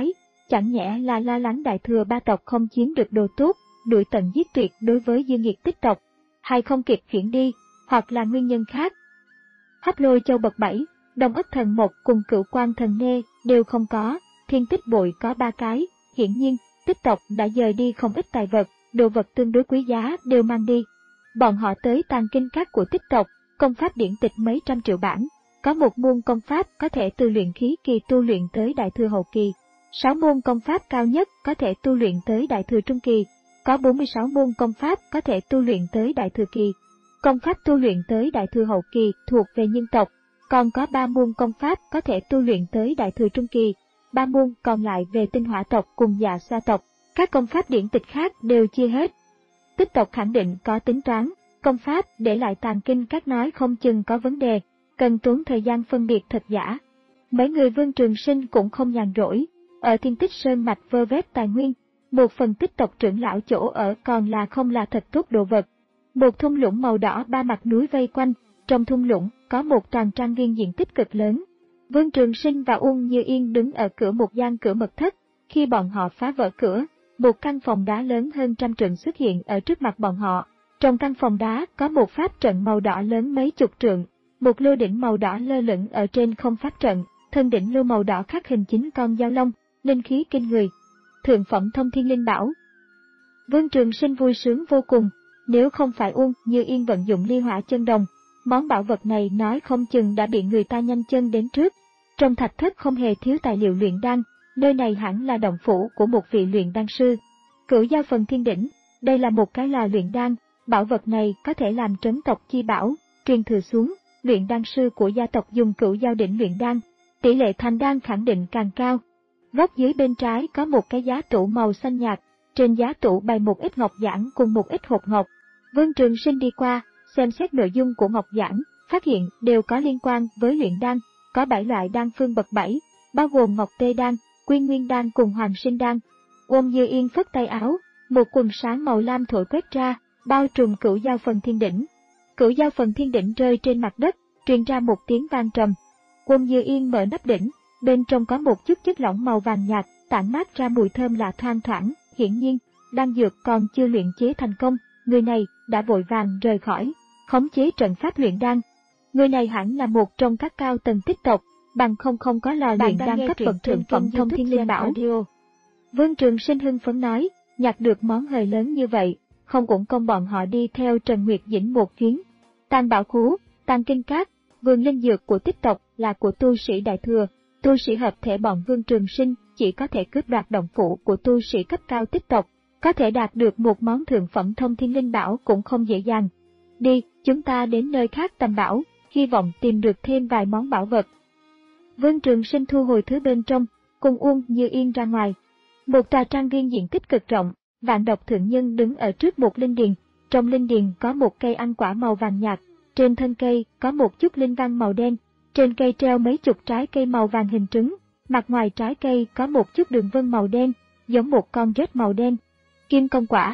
A: chẳng nhẽ là lo lắng đại thừa ba tộc không chiếm được đồ tốt, đuổi tận giết tuyệt đối với dư nghiệt tích tộc, hay không kịp khiển đi, hoặc là nguyên nhân khác. Hách Lôi Châu bậc bảy, Đông Ất Thần một cùng Cửu Quan Thần Nê đều không có, Thiên Tích Bội có ba cái, hiển nhiên, tích tộc đã dời đi không ít tài vật, đồ vật tương đối quý giá đều mang đi. Bọn họ tới tàng kinh các của tích tộc, công pháp điển tịch mấy trăm triệu bản, có một môn công pháp có thể từ luyện khí kỳ tu luyện tới đại thừa hậu kỳ, sáu môn công pháp cao nhất có thể tu luyện tới đại thừa trung kỳ, có bốn mươi sáu môn công pháp có thể tu luyện tới đại thừa kỳ. Công pháp tu luyện tới đại thừa hậu kỳ thuộc về nhân tộc, còn có ba môn công pháp có thể tu luyện tới đại thừa trung kỳ, ba môn còn lại về tinh hỏa tộc cùng dạ xoa tộc, các công pháp điển tịch khác đều chia hết. Tích tộc khẳng định có tính toán, công pháp để lại tàng kinh các nói không chừng có vấn đề, cần tốn thời gian phân biệt thật giả. Mấy người Vương Trường Sinh cũng không nhàn rỗi, ở Thiên Tích Sơn mạch vơ vét tài nguyên, một phần tích tộc trưởng lão chỗ ở còn là không là thật tốt đồ vật. Một thung lũng màu đỏ ba mặt núi vây quanh, trong thung lũng có một tràng trang viên diện tích cực lớn. Vương Trường Sinh và Uông Như Yên đứng ở cửa một gian cửa mật thất, khi bọn họ phá vỡ cửa, một căn phòng đá lớn hơn trăm trượng xuất hiện ở trước mặt bọn họ. Trong căn phòng đá có một pháp trận màu đỏ lớn mấy chục trượng, một lô đỉnh màu đỏ lơ lửng ở trên không pháp trận, thân đỉnh lô màu đỏ khắc hình chín con dao long, linh khí kinh người. Thượng phẩm thông thiên linh bảo. Vương Trường Sinh vui sướng vô cùng, nếu không phải Uông Như Yên vận dụng ly hỏa chân đồng, món bảo vật này nói không chừng đã bị người ta nhanh chân đến trước. Trong thạch thất không hề thiếu tài liệu luyện đan, nơi này hẳn là động phủ của một vị luyện đan sư. Cửu Giao Phần Thiên Đỉnh, đây là một cái lò luyện đan, bảo vật này có thể làm trấn tộc chi bảo, truyền thừa xuống, luyện đan sư của gia tộc dùng Cửu Giao đỉnh luyện đan, tỷ lệ thành đan khẳng định càng cao. Góc dưới bên trái có một cái giá tủ màu xanh nhạt, trên giá tủ bày một ít ngọc giản cùng một ít hộp ngọc. Vương Trường Sinh đi qua, xem xét nội dung của ngọc giản, phát hiện đều có liên quan với luyện đan, có bảy loại đan phương bậc bảy, bao gồm Ngọc Tê đan, Quy Nguyên đan cùng Hoàng Sinh đan. Uông Như Yên phất tay áo, một quần sáng màu lam thổi quét ra, bao trùm Cửu Giao Phần Thiên Đỉnh. Cửu Giao Phần Thiên Đỉnh rơi trên mặt đất, truyền ra một tiếng vang trầm. Uông Như Yên mở nắp đỉnh, bên trong có một chút chất lỏng màu vàng nhạt, tản mát ra mùi thơm lạ thoang thoảng, hiển nhiên, đan dược còn chưa luyện chế thành công, người này đã vội vàng rời khỏi, khống chế trận pháp luyện đan. Người này hẳn là một trong các cao tầng tích tộc, bằng không không có lò luyện đan cấp bậc thượng phẩm thông thiên linh bảo. Vương Trường Sinh hưng phấn nói, nhặt được món hời lớn như vậy, không uổng công bọn họ đi theo Trần Nguyệt Dĩnh một chuyến. Tàng bảo khố, tàng kinh các, vườn linh dược của tích tộc là của tu sĩ đại thừa, tu sĩ hợp thể bọn Vương Trường Sinh chỉ có thể cướp đoạt động phủ của tu sĩ cấp cao tích tộc, có thể đạt được một món thượng phẩm thông thiên linh bảo cũng không dễ dàng. Đi, chúng ta đến nơi khác tầm bảo, hy vọng tìm được thêm vài món bảo vật. Vương Trường Sinh thu hồi thứ bên trong, cùng Uông Như Yên ra ngoài. Một tòa trang viên diện tích cực rộng, Vạn Độc Thượng Nhân đứng ở trước một linh điền, trong linh điền có một cây ăn quả màu vàng nhạt, trên thân cây có một chút linh văn màu đen, trên cây treo mấy chục trái cây màu vàng hình trứng, mặt ngoài trái cây có một chút đường vân màu đen, giống một con rết màu đen. Kim công quả.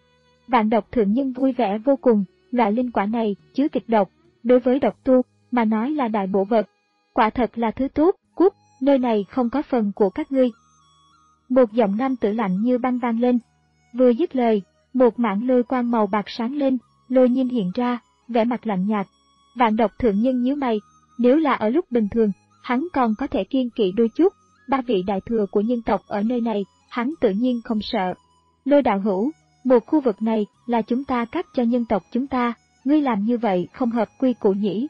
A: Vạn Độc Thượng Nhân vui vẻ vô cùng, loại linh quả này chứa kịch độc, đối với độc tu mà nói là đại bổ vật. Quả thật là thứ tốt, cút, nơi này không có phần của các ngươi. Một giọng nam tử lạnh như băng vang lên. Vừa dứt lời, một mảng lôi quang màu bạc sáng lên, lôi nhiên hiện ra, vẻ mặt lạnh nhạt. Vạn Độc Thượng Nhân nhíu mày, nếu là ở lúc bình thường, hắn còn có thể kiêng kỵ đôi chút, ba vị đại thừa của nhân tộc ở nơi này, hắn tự nhiên không sợ. Lôi đạo hữu, một khu vực này là chúng ta cắt cho nhân tộc chúng ta, ngươi làm như vậy không hợp quy củ nhỉ.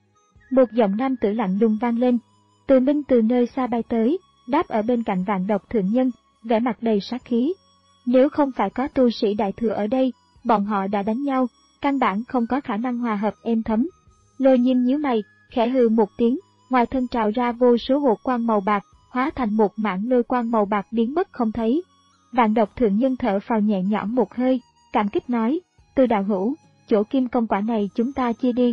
A: Một giọng nam tử lạnh lùng vang lên, Từ Minh từ nơi xa bay tới, đáp ở bên cạnh Vạn Độc Thượng Nhân, vẻ mặt đầy sát khí. Nếu không phải có tu sĩ đại thừa ở đây, bọn họ đã đánh nhau, căn bản không có khả năng hòa hợp êm thấm. Lôi Nhiên nhíu mày, khẽ hừ một tiếng, ngoài thân trào ra vô số hồ quang màu bạc, hóa thành một mảng lôi quang màu bạc biến mất không thấy. Vạn Độc Thượng Nhân thở phào nhẹ nhõm một hơi, cảm kích nói, Từ đạo hữu, chỗ kim công quả này chúng ta chia đi.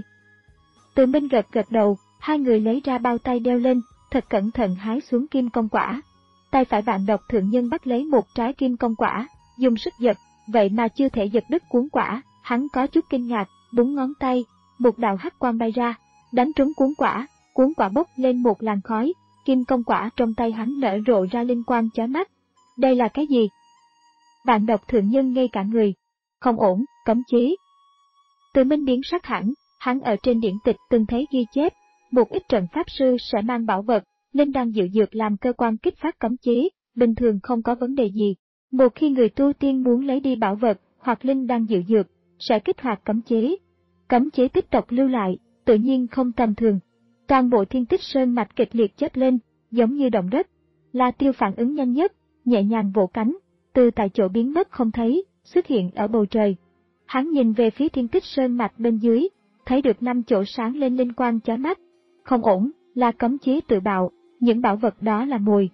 A: Từ Minh gật gật đầu, hai người lấy ra bao tay đeo lên, thật cẩn thận hái xuống kim công quả. Tay phải Vạn Độc Thượng Nhân bắt lấy một trái kim công quả, dùng sức giật, vậy mà chưa thể giật đứt cuốn quả, hắn có chút kinh ngạc, búng ngón tay, một đạo hắc quang bay ra, đánh trúng cuốn quả, cuốn quả bốc lên một làn khói, kim công quả trong tay hắn nở rộ ra linh quang chói mắt, Đây là cái gì? Vạn độc thượng nhân ngây cả người. Không ổn, cấm chế. Từ Minh biến sắc hẳn, hắn ở trên điển tịch từng thấy ghi chép, một ít trận pháp sư sẽ mang bảo vật, linh đan dự dược làm cơ quan kích phát cấm chế, bình thường không có vấn đề gì. Một khi người tu tiên muốn lấy đi bảo vật hoặc linh đan dự dược, sẽ kích hoạt cấm chế. Cấm chế tích tộc lưu lại, tự nhiên không tầm thường. Toàn bộ Thiên Tích Sơn mạch kịch liệt chớp lên, giống như động đất. La Tiêu phản ứng nhanh nhất, nhẹ nhàng vỗ cánh, từ tại chỗ biến mất không thấy, xuất hiện ở bầu trời. Hắn nhìn về phía Thiên Tích Sơn mạch bên dưới, thấy được năm chỗ sáng lên linh quang chói mắt. Không ổn, là cấm chế tự bạo, những bảo vật đó là mùi.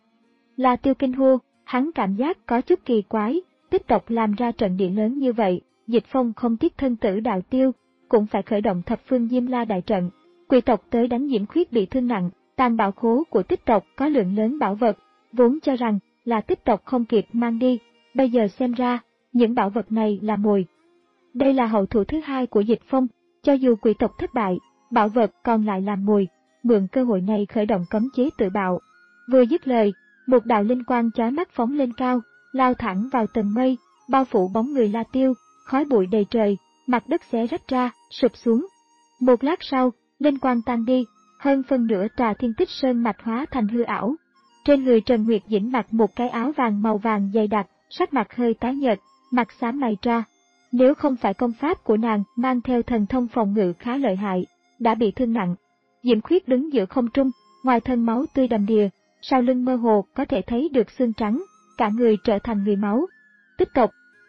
A: La Tiêu kinh hô, hắn cảm giác có chút kỳ quái, tích tộc làm ra trận địa lớn như vậy, Dịch Phong không tiếc thân tử đạo tiêu, cũng phải khởi động thập phương Diêm La đại trận. Quỷ tộc tới đánh Diễm Khuyết bị thương nặng, tàn bảo khố của tích tộc có lượng lớn bảo vật, vốn cho rằng là tích tộc không kịp mang đi, bây giờ xem ra, những bảo vật này là mồi. Đây là hậu thủ thứ hai của Dịch Phong, cho dù quỷ tộc thất bại, bảo vật còn lại làm mồi, mượn cơ hội này khởi động cấm chế tự bạo. Vừa dứt lời, một đạo linh quang chói mắt phóng lên cao, lao thẳng vào tầng mây, bao phủ bóng người La Tiêu, khói bụi đầy trời, mặt đất xé rách ra, sụp xuống. Một lát sau, linh quang tan đi, hơn phân nửa tòa Thiên Tích Sơn mạch hóa thành hư ảo. Trên người Trần Nguyệt Dĩnh mặc một cái áo vàng màu vàng dày đặc, sắc mặt hơi tái nhợt, mặt xám mày tra. Nếu không phải công pháp của nàng mang theo thần thông phòng ngự khá lợi hại, đã bị thương nặng. Diễm Khuyết đứng giữa không trung, ngoài thân máu tươi đầm đìa, sau lưng mơ hồ có thể thấy được xương trắng, cả người trở thành người máu. Tích tộc.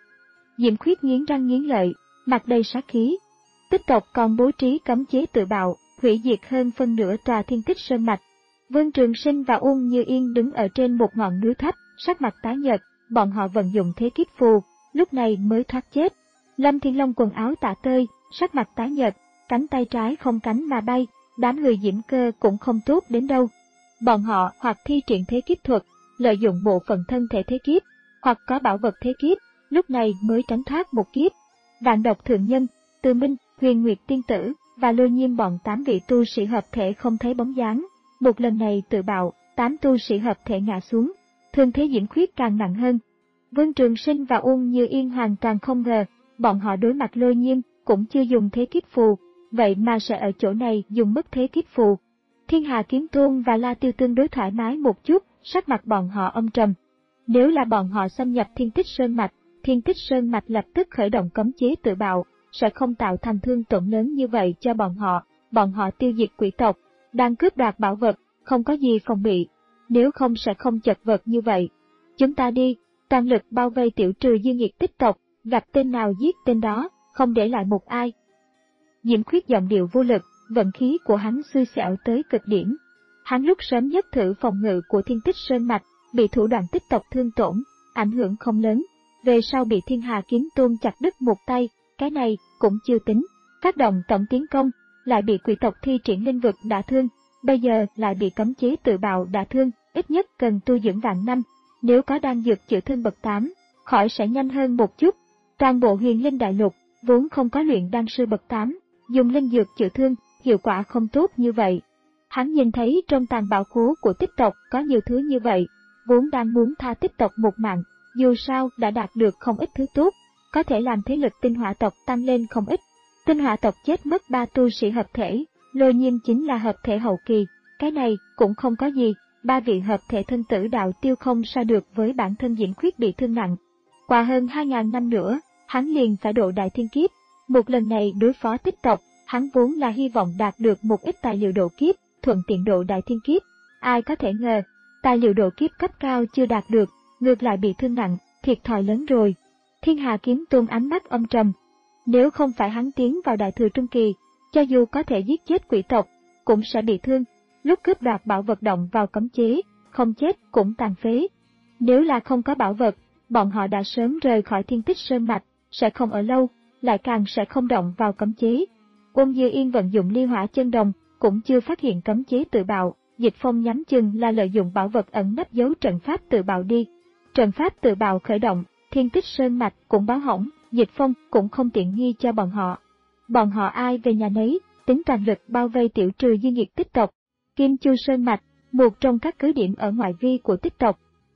A: Diễm Khuyết nghiến răng nghiến lợi, mặt đầy sát khí. Tích tộc còn bố trí cấm chế tự bạo, hủy diệt hơn phân nửa tòa Thiên Tích Sơn mạch. Vương Trường Sinh và Uông Như Yên đứng ở trên một ngọn núi thấp, sắc mặt tái nhợt, bọn họ vận dụng thế kiếp phù, lúc này mới thoát chết. Lâm Thiên Long quần áo tả tơi, sắc mặt tái nhợt, cánh tay trái không cánh mà bay, đám người Diễm Cơ cũng không tốt đến đâu. Bọn họ hoặc thi triển thế kiếp thuật, lợi dụng bộ phận thân thể thế kiếp, hoặc có bảo vật thế kiếp, lúc này mới tránh thoát một kiếp. Vạn độc thượng nhân, Từ Minh, Huyền Nguyệt tiên tử và Lôi Nhiêm bọn tám vị tu sĩ hợp thể không thấy bóng dáng. Một lần này tự bạo, tám tu sĩ hợp thể ngã xuống, thương thế Diễm Khuyết càng nặng hơn. Vương Trường Sinh và Uông Như Yên hoàn toàn không ngờ, bọn họ đối mặt Lôi Nhiêm cũng chưa dùng thế kiếp phù, vậy mà sẽ ở chỗ này dùng mất thế kiếp phù. Thiên Hà Kiếm Tôn và La Tiêu tương đối thoải mái một chút, sắc mặt bọn họ âm trầm. Nếu là bọn họ xâm nhập Thiên Tích Sơn mạch, Thiên Tích Sơn mạch lập tức khởi động cấm chế tự bạo, sẽ không tạo thành thương tổn lớn như vậy cho bọn họ. Bọn họ tiêu diệt quỷ tộc, đang cướp đoạt bảo vật, không có gì phòng bị, nếu không sẽ không chật vật như vậy. Chúng ta đi, toàn lực bao vây tiểu trừ dư nghiệt tích tộc, gặp tên nào giết tên đó, không để lại một ai. Diễm Khuyết giọng điệu vô lực, vận khí của hắn xui xẻo tới cực điểm. Hắn lúc sớm nhất thử phòng ngự của Thiên Tích Sơn mạch, bị thủ đoạn tích tộc thương tổn, ảnh hưởng không lớn. Về sau bị Thiên Hà Kiếm Tôn chặt đứt một tay, cái này cũng chưa tính. Phát động tổng tiến công, lại bị quỷ tộc thi triển linh vực đả thương, bây giờ lại bị cấm chế tự bạo đả thương, ít nhất cần tu dưỡng vạn năm. Nếu có đan dược chữa thương bậc tám, khỏi sẽ nhanh hơn một chút. Toàn bộ Huyền Linh đại lục vốn không có luyện đan sư bậc tám, dùng linh dược chữa thương, hiệu quả không tốt như vậy. Hắn nhìn thấy trong tàn bảo khố của tích tộc có nhiều thứ như vậy, vốn đang muốn tha tích tộc một mạng, dù sao đã đạt được không ít thứ tốt, có thể làm thế lực tinh hỏa tộc tăng lên không ít. Tinh hỏa tộc chết mất ba tu sĩ hợp thể, Lôi Nhiêm chính là hợp thể hậu kỳ, cái này cũng không có gì, ba vị hợp thể thân tử đạo tiêu không so được với bản thân Diễm Khuyết bị thương nặng. Qua hơn hai ngàn năm nữa, hắn liền phải độ đại thiên kiếp, một lần này đối phó tích tộc, hắn vốn là hy vọng đạt được một ít tài liệu độ kiếp, thuận tiện độ đại thiên kiếp. Ai có thể ngờ, tài liệu độ kiếp cấp cao chưa đạt được, ngược lại bị thương nặng, thiệt thòi lớn rồi. Thiên Hà Kiếm Tôn ánh mắt âm trầm. Nếu không phải hắn tiến vào đại thừa trung kỳ, cho dù có thể giết chết quỷ tộc, cũng sẽ bị thương. Lúc cướp đoạt bảo vật động vào cấm chế, không chết cũng tàn phế. Nếu là không có bảo vật, bọn họ đã sớm rời khỏi Thiên Tích Sơn mạch, sẽ không ở lâu, lại càng sẽ không động vào cấm chế. Uông Như Yên vận dụng ly hỏa chân đồng, cũng chưa phát hiện cấm chế tự bạo. Dịch Phong nhắm chừng là lợi dụng bảo vật ẩn nấp giấu trận pháp tự bạo đi. Trận pháp tự bạo khởi động, Thiên Tích Sơn mạch cũng báo hỏng, Dịch Phong cũng không tiện nghi cho bọn họ. Bọn họ ai về nhà nấy, tính toàn lực bao vây tiểu trừ dư nghiệt tích tộc. Kim Chu Sơn mạch, một trong các cứ điểm ở ngoại vi của tích tộc.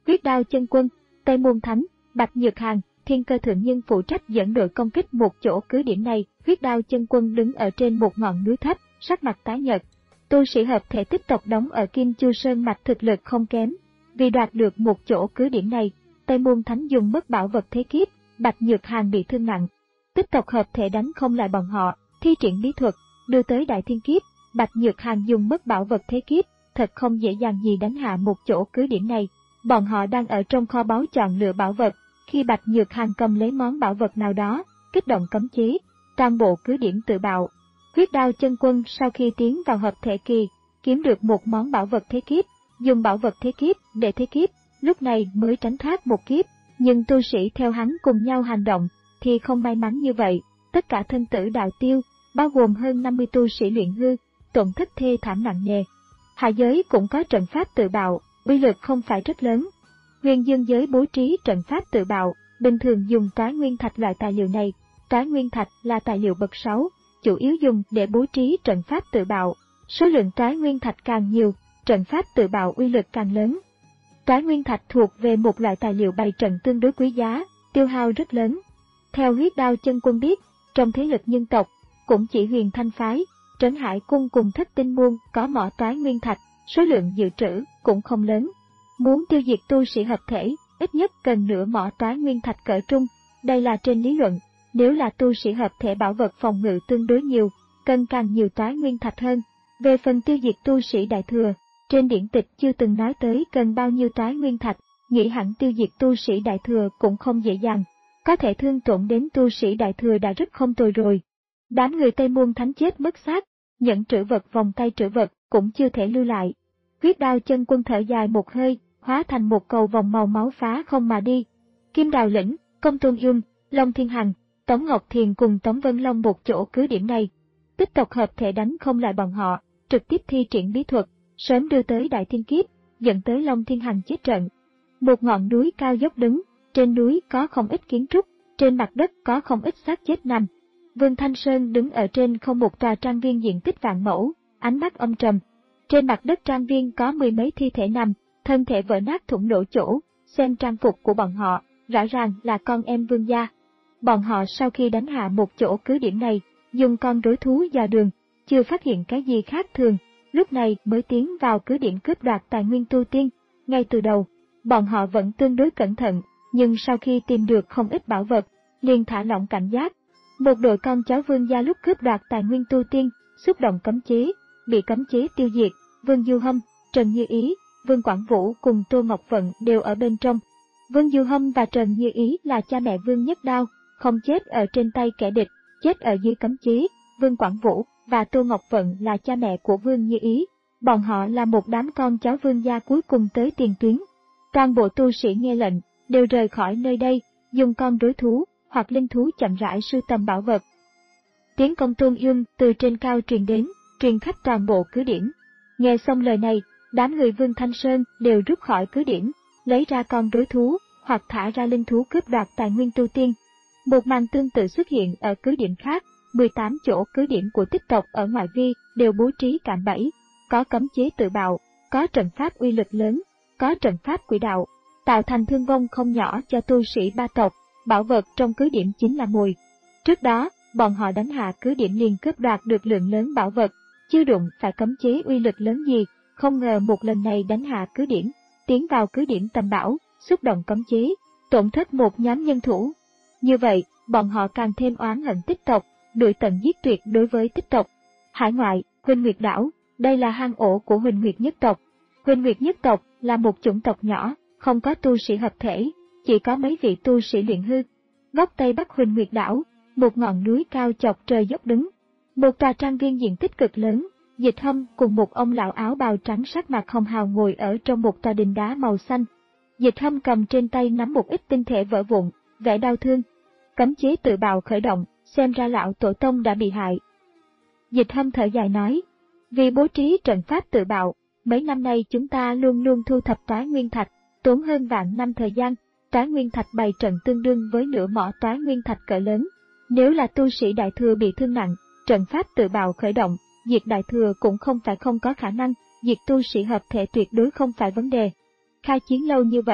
A: Huyết Đao Chân Quân, Tây Môn Thánh, Bạch Nhược Hàn, Thiên Cơ Thượng Nhân phụ trách dẫn đội công kích một chỗ cứ điểm này. Huyết Đao Chân Quân đứng ở trên một ngọn núi thấp, sắc mặt tái nhợt. Tu sĩ hợp thể tích tộc đóng ở Kim Chu Sơn Mạch thực lực không kém. Vì đoạt được một chỗ cứ điểm này, Tây Môn Thánh dùng mất bảo vật thế kiếp, Bạch Nhược Hàn bị thương nặng. Tích tộc hợp thể đánh không lại bọn họ, thi triển bí thuật, đưa tới Đại Thiên Kiếp. Bạch Nhược Hàn dùng mất bảo vật thế kiếp, thật không dễ dàng gì đánh hạ một chỗ cứ điểm này. Bọn họ đang ở trong kho báu chọn lựa bảo vật, khi Bạch Nhược Hàn cầm lấy món bảo vật nào đó, kích động cấm chế, toàn bộ cứ điểm tự bạo. Huyết Đao Chân Quân sau khi tiến vào hợp thể kỳ, kiếm được một món bảo vật thế kiếp, dùng bảo vật thế kiếp để thế kiếp, lúc này mới tránh thoát một kiếp. Nhưng tu sĩ theo hắn cùng nhau hành động thì không may mắn như vậy, tất cả thân tử đạo tiêu, bao gồm hơn năm mươi tu sĩ luyện hư, tổn thất thê thảm nặng nề. Hạ giới cũng có trận pháp tự bạo, uy lực không phải rất lớn. Huyền Dương giới bố trí trận pháp tự bạo, bình thường dùng Toái Nguyên Thạch loại tài liệu này. Toái Nguyên Thạch là tài liệu bậc sáu, chủ yếu dùng để bố trí trận pháp tự bạo. Số lượng Toái Nguyên Thạch càng nhiều, trận pháp tự bạo uy lực càng lớn. Toái Nguyên Thạch thuộc về một loại tài liệu bày trận tương đối quý giá, tiêu hao rất lớn. Theo Huyết Đao Chân Quân biết, trong thế lực nhân tộc, cũng chỉ Huyền Thanh Phái, Trấn Hải Cung cùng Thất Tinh Môn có mỏ Toái Nguyên Thạch, số lượng dự trữ cũng không lớn. Muốn tiêu diệt tu sĩ hợp thể, ít nhất cần nửa mỏ Toái Nguyên Thạch cỡ trung, đây là trên lý luận. Nếu là tu sĩ hợp thể bảo vật phòng ngự tương đối nhiều, cần càng nhiều Toái Nguyên Thạch hơn. Về phần tiêu diệt tu sĩ đại thừa, trên điển tịch chưa từng nói tới cần bao nhiêu Toái Nguyên Thạch, nghĩ hẳn tiêu diệt tu sĩ đại thừa cũng không dễ dàng. Có thể thương tổn đến tu sĩ đại thừa đã rất không tồi rồi. Đám người Tây Môn Thánh chết mất xác, nhận trữ vật vòng tay trữ vật cũng chưa thể lưu lại. Huyết Đao Chân Quân thở dài một hơi, hóa thành một cầu vòng màu máu phá không mà đi. Kim Đào Lĩnh, Công Tôn Dung, Long Thiên Hằng, Tống Ngọc Thiền cùng Tống Vân Long một chỗ cứ điểm này. Tích tộc hợp thể đánh không lại bọn họ, trực tiếp thi triển bí thuật, sớm đưa tới Đại Thiên Kiếp, dẫn tới Long Thiên Hằng chết trận. Một ngọn núi cao dốc đứng, trên núi có không ít kiến trúc, trên mặt đất có không ít xác chết nằm. Vương Thanh Sơn đứng ở trên không một tòa trang viên diện tích vạn mẫu, ánh mắt âm trầm. Trên mặt đất trang viên có mười mấy thi thể nằm, thân thể vỡ nát thủng lỗ chỗ, xem trang phục của bọn họ, rõ ràng là con em vương gia. Bọn họ sau khi đánh hạ một chỗ cứ điểm này, dùng con rối thú dò đường, chưa phát hiện cái gì khác thường, lúc này mới tiến vào cứ điểm cướp đoạt tài nguyên tu tiên. Ngay từ đầu, bọn họ vẫn tương đối cẩn thận, nhưng sau khi tìm được không ít bảo vật, liền thả lỏng cảnh giác. Một đội con cháu vương gia lúc cướp đoạt tài nguyên tu tiên, xúc động cấm chế, bị cấm chế tiêu diệt. Vương Du Hâm, Trần Như Ý, Vương Quảng Vũ cùng Tô Ngọc Vận đều ở bên trong. Vương Du Hâm và Trần Như Ý là cha mẹ Vương Nhất Đao, không chết ở trên tay kẻ địch, chết ở dưới cấm chế. Vương Quảng Vũ và Tô Ngọc Vận là cha mẹ của Vương Như Ý, bọn họ là một đám con cháu vương gia cuối cùng tới tiền tuyến. Toàn bộ tu sĩ nghe lệnh, đều rời khỏi nơi đây, dùng con rối thú hoặc linh thú chậm rãi sưu tầm bảo vật. Tiếng Công Tôn Dung từ trên cao truyền đến, truyền khắp toàn bộ cứ điểm. Nghe xong lời này, đám người Vương Thanh Sơn đều rút khỏi cứ điểm, lấy ra con rối thú hoặc thả ra linh thú cướp đoạt tài nguyên tu tiên. Một màn tương tự xuất hiện ở cứ điểm khác, mười tám chỗ cứ điểm của tích tộc ở ngoại vi đều bố trí cạm bẫy, có cấm chế tự bạo, có trận pháp uy lực lớn, có trận pháp quỷ đạo, tạo thành thương vong không nhỏ cho tu sĩ ba tộc. Bảo vật trong cứ điểm chính là mồi. Trước đó, bọn họ đánh hạ cứ điểm liền cướp đoạt được lượng lớn bảo vật, chưa đụng phải cấm chế uy lực lớn gì, không ngờ một lần này đánh hạ cứ điểm, tiến vào cứ điểm tầm bảo, xúc động cấm chế, tổn thất một nhóm nhân thủ. Như vậy, bọn họ càng thêm oán hận tích tộc, đuổi tận giết tuyệt đối với tích tộc. Hải ngoại, Huỳnh Nguyệt đảo, đây là hang ổ của Huỳnh Nguyệt nhất tộc. Huỳnh Nguyệt nhất tộc là một chủng tộc nhỏ, không có tu sĩ hợp thể, chỉ có mấy vị tu sĩ luyện hư. Góc tây bắc Huỳnh Nguyệt đảo, một ngọn núi cao chọc trời dốc đứng. Một tòa trang viên diện tích cực lớn, Dịch Hâm cùng một ông lão áo bào trắng sắc mặt hồng hào ngồi ở trong một tòa đình đá màu xanh. Dịch Hâm cầm trên tay nắm một ít tinh thể vỡ vụn, vẻ đau thương. Cấm chế tự bạo khởi động, xem ra lão tổ tông đã bị hại. Dịch Hâm thở dài nói, vì bố trí trận pháp tự bạo, mấy năm nay chúng ta luôn luôn thu thập Toái Nguyên Thạch, tốn hơn vạn năm thời gian. Toái Nguyên Thạch bày trận tương đương với nửa mỏ Toái Nguyên Thạch cỡ lớn. Nếu là tu sĩ đại thừa bị thương nặng, trận pháp tự bạo khởi động, diệt đại thừa cũng không phải không có khả năng, diệt tu sĩ hợp thể tuyệt đối không phải vấn đề. Khai chiến lâu như vậy,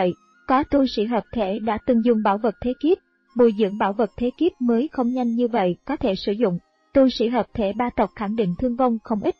A: Có tu sĩ hợp thể đã từng dùng bảo vật thế kiếp, bồi dưỡng bảo vật thế kiếp mới không nhanh như vậy có thể sử dụng. Tu sĩ hợp thể ba tộc khẳng định thương vong không ít.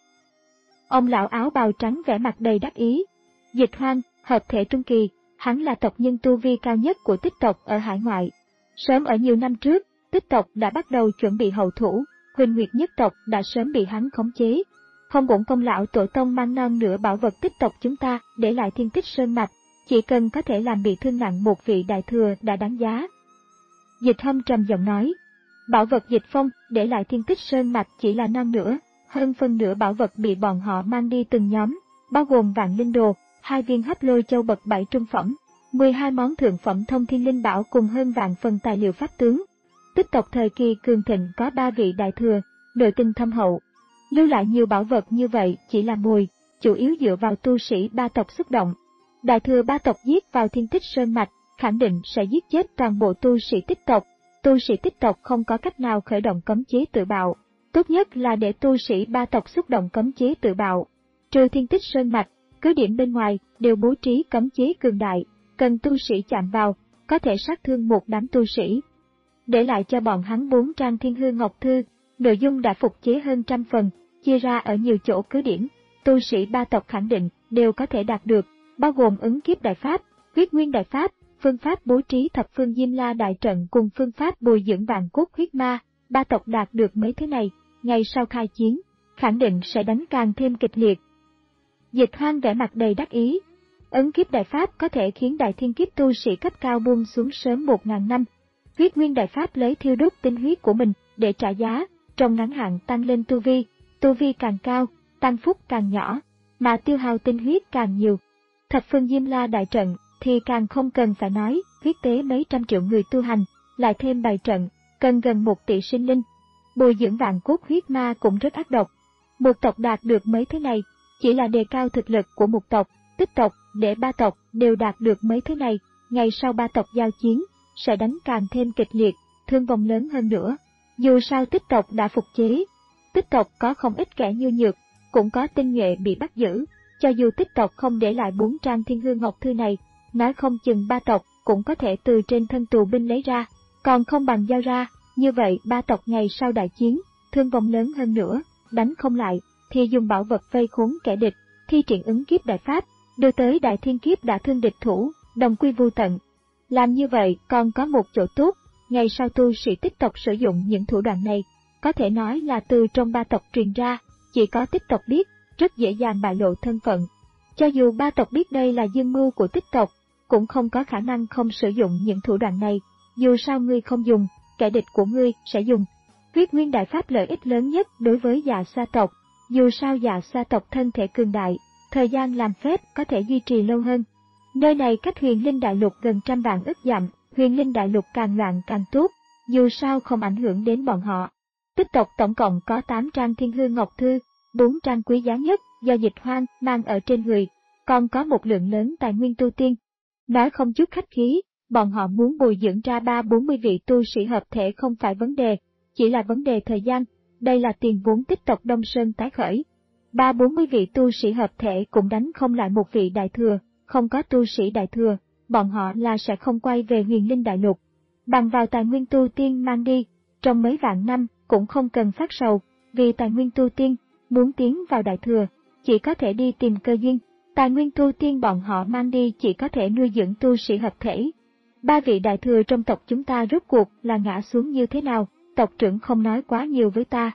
A: Ông lão áo bào trắng vẻ mặt đầy đắc ý. Dịch Hoang, hợp thể trung kỳ, hắn là tộc nhân tu vi cao nhất của Tích tộc ở hải ngoại. Sớm ở nhiều năm trước, Tích tộc đã bắt đầu chuẩn bị hậu thủ, Huỳnh Nguyệt nhất tộc đã sớm bị hắn khống chế. Không uổng công lão tổ tông mang non nửa bảo vật Tích tộc chúng ta để lại thiên tích sơn mạch, chỉ cần có thể làm bị thương nặng một vị đại thừa đã đáng giá. Dịch Hâm trầm giọng nói, bảo vật Dịch Phong để lại thiên tích sơn mạch chỉ là non nửa, hơn phân nửa bảo vật bị bọn họ mang đi từng nhóm, bao gồm vạn linh đồ, hai viên hấp lôi châu bậc bảy trung phẩm, mười hai món thượng phẩm thông thiên linh bảo cùng hơn vạn phần tài liệu pháp tướng. Tích tộc thời kỳ cường thịnh có ba vị đại thừa, nội tình thâm hậu. Lưu lại nhiều bảo vật như vậy chỉ là mồi, chủ yếu dựa vào tu sĩ ba tộc xúc động. Đại thừa ba tộc giết vào thiên tích sơn mạch, khẳng định sẽ giết chết toàn bộ tu sĩ Tích tộc. Tu sĩ Tích tộc không có cách nào khởi động cấm chế tự bạo. Tốt nhất là để tu sĩ ba tộc xúc động cấm chế tự bạo. Trừ thiên tích sơn mạch, cứ điểm bên ngoài đều bố trí cấm chế cường đại, cần tu sĩ chạm vào, có thể sát thương một đám tu sĩ. Để lại cho bọn hắn bốn trang thiên hư ngọc thư, nội dung đã phục chế hơn trăm phần, chia ra ở nhiều chỗ cứ điểm, tu sĩ ba tộc khẳng định đều có thể đạt được, bao gồm ứng kiếp đại pháp, huyết nguyên đại pháp, phương pháp bố trí thập phương diêm la đại trận cùng phương pháp bồi dưỡng vạn cốt huyết ma. Ba tộc đạt được mấy thứ này, ngày sau khai chiến, khẳng định sẽ đánh càng thêm kịch liệt. Dịch Hoang vẻ mặt đầy đắc ý. Ấn kiếp đại pháp có thể khiến đại thiên kiếp tu sĩ cấp cao buông xuống sớm một ngàn năm. Huyết nguyên đại pháp lấy thiêu đốt tinh huyết của mình để trả giá, trong ngắn hạn tăng lên tu vi, tu vi càng cao, tăng phúc càng nhỏ, mà tiêu hao tinh huyết càng nhiều. Thập phương diêm la đại trận thì càng không cần phải nói, huyết tế mấy trăm triệu người tu hành, lại thêm bài trận, cần gần một tỷ sinh linh. Bồi dưỡng vạn cốt huyết ma cũng rất ác độc. Một tộc đạt được mấy thứ này, chỉ là đề cao thực lực của một tộc. Tích tộc, để ba tộc đều đạt được mấy thứ này, ngày sau ba tộc giao chiến, sẽ đánh càng thêm kịch liệt, thương vong lớn hơn nữa. Dù sao Tích tộc đã phục chế, Tích tộc có không ít kẻ nhu nhược, cũng có tinh nhuệ bị bắt giữ, cho dù Tích tộc không để lại bốn trang thiên hư ngọc thư này, nói không chừng ba tộc cũng có thể từ trên thân tù binh lấy ra, còn không bằng giao ra, như vậy ba tộc ngày sau đại chiến, thương vong lớn hơn nữa, đánh không lại, thì dùng bảo vật vây khốn kẻ địch, thi triển ứng kiếp đại pháp, đưa tới đại thiên kiếp đã thương địch thủ, đồng quy vu tận. Làm như vậy còn có một chỗ tốt, ngày sau tu sĩ Tích tộc sử dụng những thủ đoạn này, có thể nói là từ trong ba tộc truyền ra, chỉ có Tích tộc biết, rất dễ dàng bại lộ thân phận. Cho dù ba tộc biết đây là dương mưu của Tích tộc, cũng không có khả năng không sử dụng những thủ đoạn này, dù sao ngươi không dùng, kẻ địch của ngươi sẽ dùng. Huyết nguyên đại pháp lợi ích lớn nhất đối với Dạ Xoa tộc, dù sao Dạ Xoa tộc thân thể cường đại, thời gian làm phép có thể duy trì lâu hơn. Nơi này cách huyền linh đại lục gần trăm vạn ức dặm, huyền linh đại lục càng loạn càng tốt, dù sao không ảnh hưởng đến bọn họ. Tích tộc tổng cộng có tám trang thiên hư ngọc thư, bốn trang quý giá nhất do Dịch Hoang mang ở trên người, còn có một lượng lớn tài nguyên tu tiên. Nói không chút khách khí, bọn họ muốn bồi dưỡng ra ba bốn mươi vị tu sĩ hợp thể không phải vấn đề, chỉ là vấn đề thời gian. Đây là tiền vốn Tích tộc Đông Sơn tái khởi. Ba bốn mươi vị tu sĩ hợp thể cũng đánh không lại một vị đại thừa, không có tu sĩ đại thừa, bọn họ là sẽ không quay về huyền linh đại lục. Bằng vào tài nguyên tu tiên mang đi, trong mấy vạn năm cũng không cần phát sầu, vì tài nguyên tu tiên, muốn tiến vào đại thừa, chỉ có thể đi tìm cơ duyên. Tài nguyên tu tiên bọn họ mang đi chỉ có thể nuôi dưỡng tu sĩ hợp thể. Ba vị đại thừa trong tộc chúng ta rốt cuộc là ngã xuống như thế nào, tộc trưởng không nói quá nhiều với ta.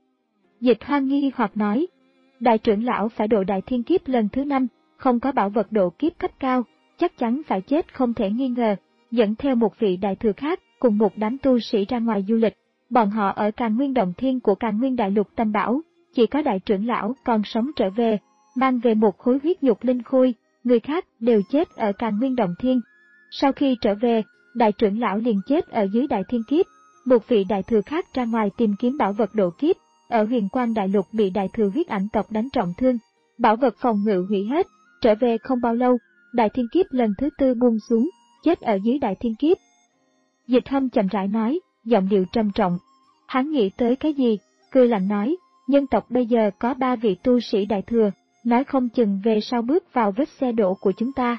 A: Dịch Hoang nghi hoặc nói, đại trưởng lão phải độ đại thiên kiếp lần thứ năm, không có bảo vật độ kiếp cấp cao, chắc chắn phải chết không thể nghi ngờ, dẫn theo một vị đại thừa khác cùng một đám tu sĩ ra ngoài du lịch. Bọn họ ở Càn Nguyên Động Thiên của Càn Nguyên Đại Lục Tam Bảo, chỉ có đại trưởng lão còn sống trở về, mang về một khối huyết nhục linh khôi, người khác đều chết ở Càn Nguyên Động Thiên. Sau khi trở về, đại trưởng lão liền chết ở dưới đại thiên kiếp, một vị đại thừa khác ra ngoài tìm kiếm bảo vật độ kiếp, ở Huyền Quang Đại Lục bị đại thừa huyết ảnh tộc đánh trọng thương, bảo vật phòng ngự hủy hết, trở về không bao lâu, đại thiên kiếp lần thứ tư buông xuống, chết ở dưới đại thiên kiếp. Dịch Hâm chậm rãi nói, giọng điệu trầm trọng. Hắn nghĩ tới cái gì, cười lạnh nói, nhân tộc bây giờ có ba vị tu sĩ đại thừa, nói không chừng về sau bước vào vết xe đổ của chúng ta.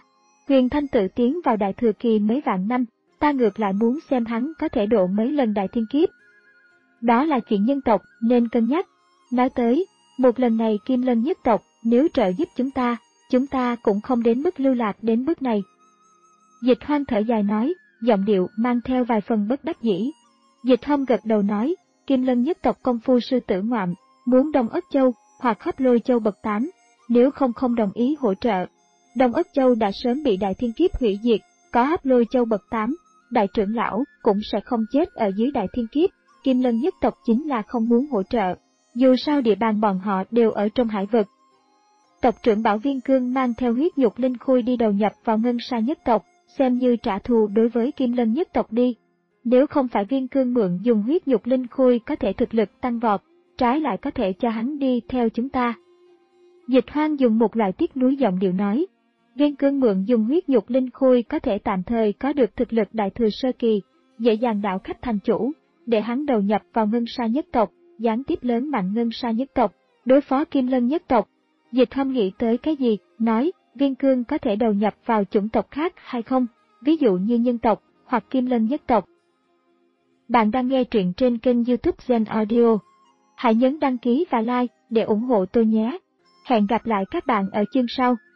A: Huyền Thanh tự tiến vào đại thừa kỳ mấy vạn năm, ta ngược lại muốn xem hắn có thể độ mấy lần đại thiên kiếp. Đó là chuyện nhân tộc nên cân nhắc. Nói tới, một lần này Kim Lân nhất tộc nếu trợ giúp chúng ta, chúng ta cũng không đến mức lưu lạc đến bước này. Dịch Hoang thở dài nói, giọng điệu mang theo vài phần bất đắc dĩ. Dịch Hâm gật đầu nói, Kim Lân nhất tộc công phu sư tử ngoạm, muốn Đông Ất Châu hoặc Hấp Lôi Châu bậc tám, nếu không không đồng ý hỗ trợ. Đông Ất Châu đã sớm bị đại thiên kiếp hủy diệt, có Hấp Lôi Châu bậc tám, đại trưởng lão cũng sẽ không chết ở dưới đại thiên kiếp. Kim Lân nhất tộc chính là không muốn hỗ trợ, dù sao địa bàn bọn họ đều ở trong hải vực. Tộc trưởng Bảo Viên Cương mang theo huyết nhục linh khôi đi đầu nhập vào Ngân Sa nhất tộc, xem như trả thù đối với Kim Lân nhất tộc đi. Nếu không phải Viên Cương mượn dùng huyết nhục linh khôi có thể thực lực tăng vọt, trái lại có thể cho hắn đi theo chúng ta. Dịch Hoang dùng một loại tiếc nuối giọng điệu nói, Viên Cương mượn dùng huyết nhục linh khôi có thể tạm thời có được thực lực đại thừa sơ kỳ, dễ dàng đạo khách thành chủ, để hắn đầu nhập vào Ngân Sa nhất tộc, gián tiếp lớn mạnh Ngân Sa nhất tộc, đối phó Kim Lân nhất tộc. Dịch Hâm nghĩ tới cái gì, nói, Viên Cương có thể đầu nhập vào chủng tộc khác hay không, ví dụ như nhân tộc, hoặc Kim Lân nhất tộc. Bạn đang nghe truyện trên kênh YouTube Gen Audio. Hãy nhấn đăng ký và like để ủng hộ tôi nhé. Hẹn gặp lại các bạn ở chương sau.